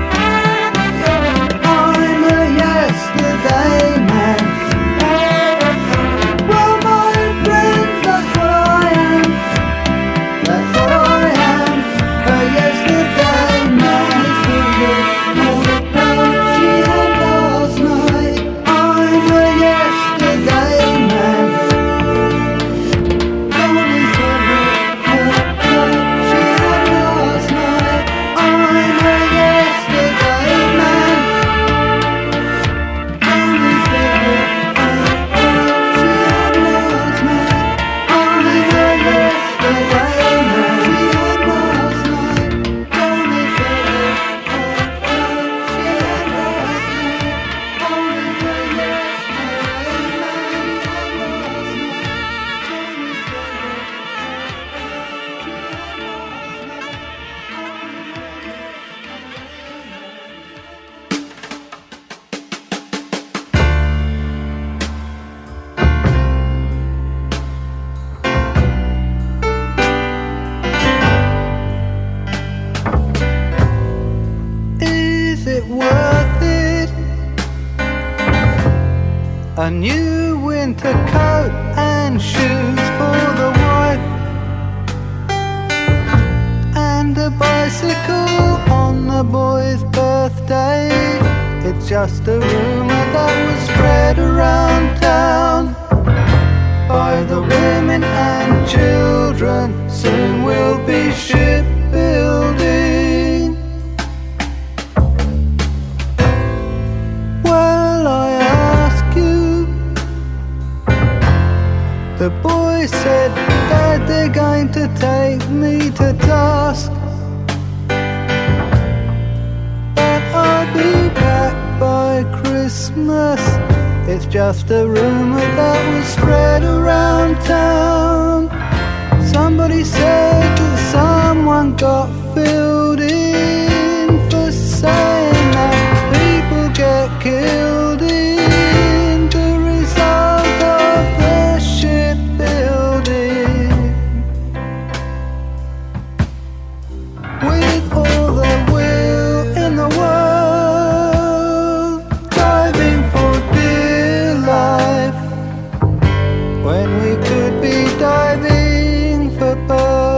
I'm a yesterday man. Well, my friends, that's what I am. That's what I am. A yesterday man. All the love she had last night. I'm a yesterday man. Gone is the look of love she had last night. I'm a yesterday man. Gone is the look of love she had last night. I'm a yesterday man. She had last night. Gone is the look of love she had last night. I'm a Is it worth it? A new winter coat and shoes for the wife, and a bicycle on the boy's birthday. It's just a rumor that was spread around town by the women and children. Soon we'll be shipbuilding. Well, I ask you. The boy said, Dad, they're going to take me to task, but I'll be back by Christmas. It's just a rumor that was spread around town. Somebody said that someone got filled in for saying that people get killed when we could be diving for pearls.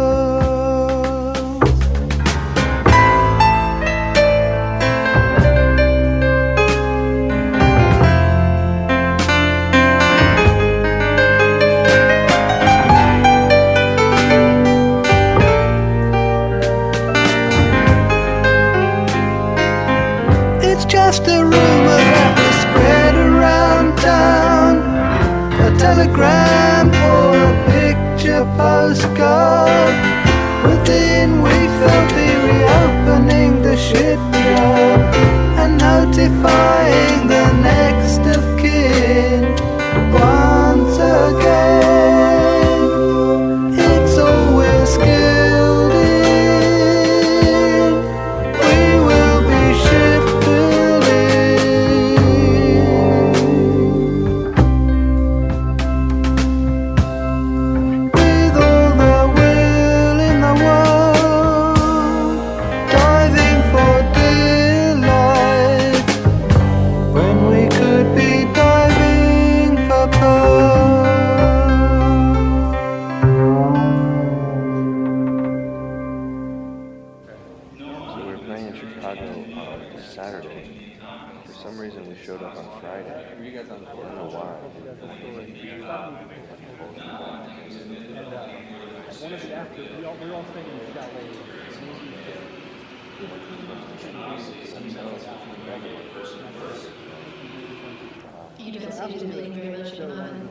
It's just a rumor that was spread around town, a telegram or a picture postcard. Within we felt the reopening the shipyard and notifying the next of kin once again. It's always skilled in, we will be with all the will in the world, diving for dear life, when we could be diving for pearls. So we were playing in Chicago on Saturday. For some reason we showed up on Friday. I don't know why. You don't see it as meaning very much at the moment.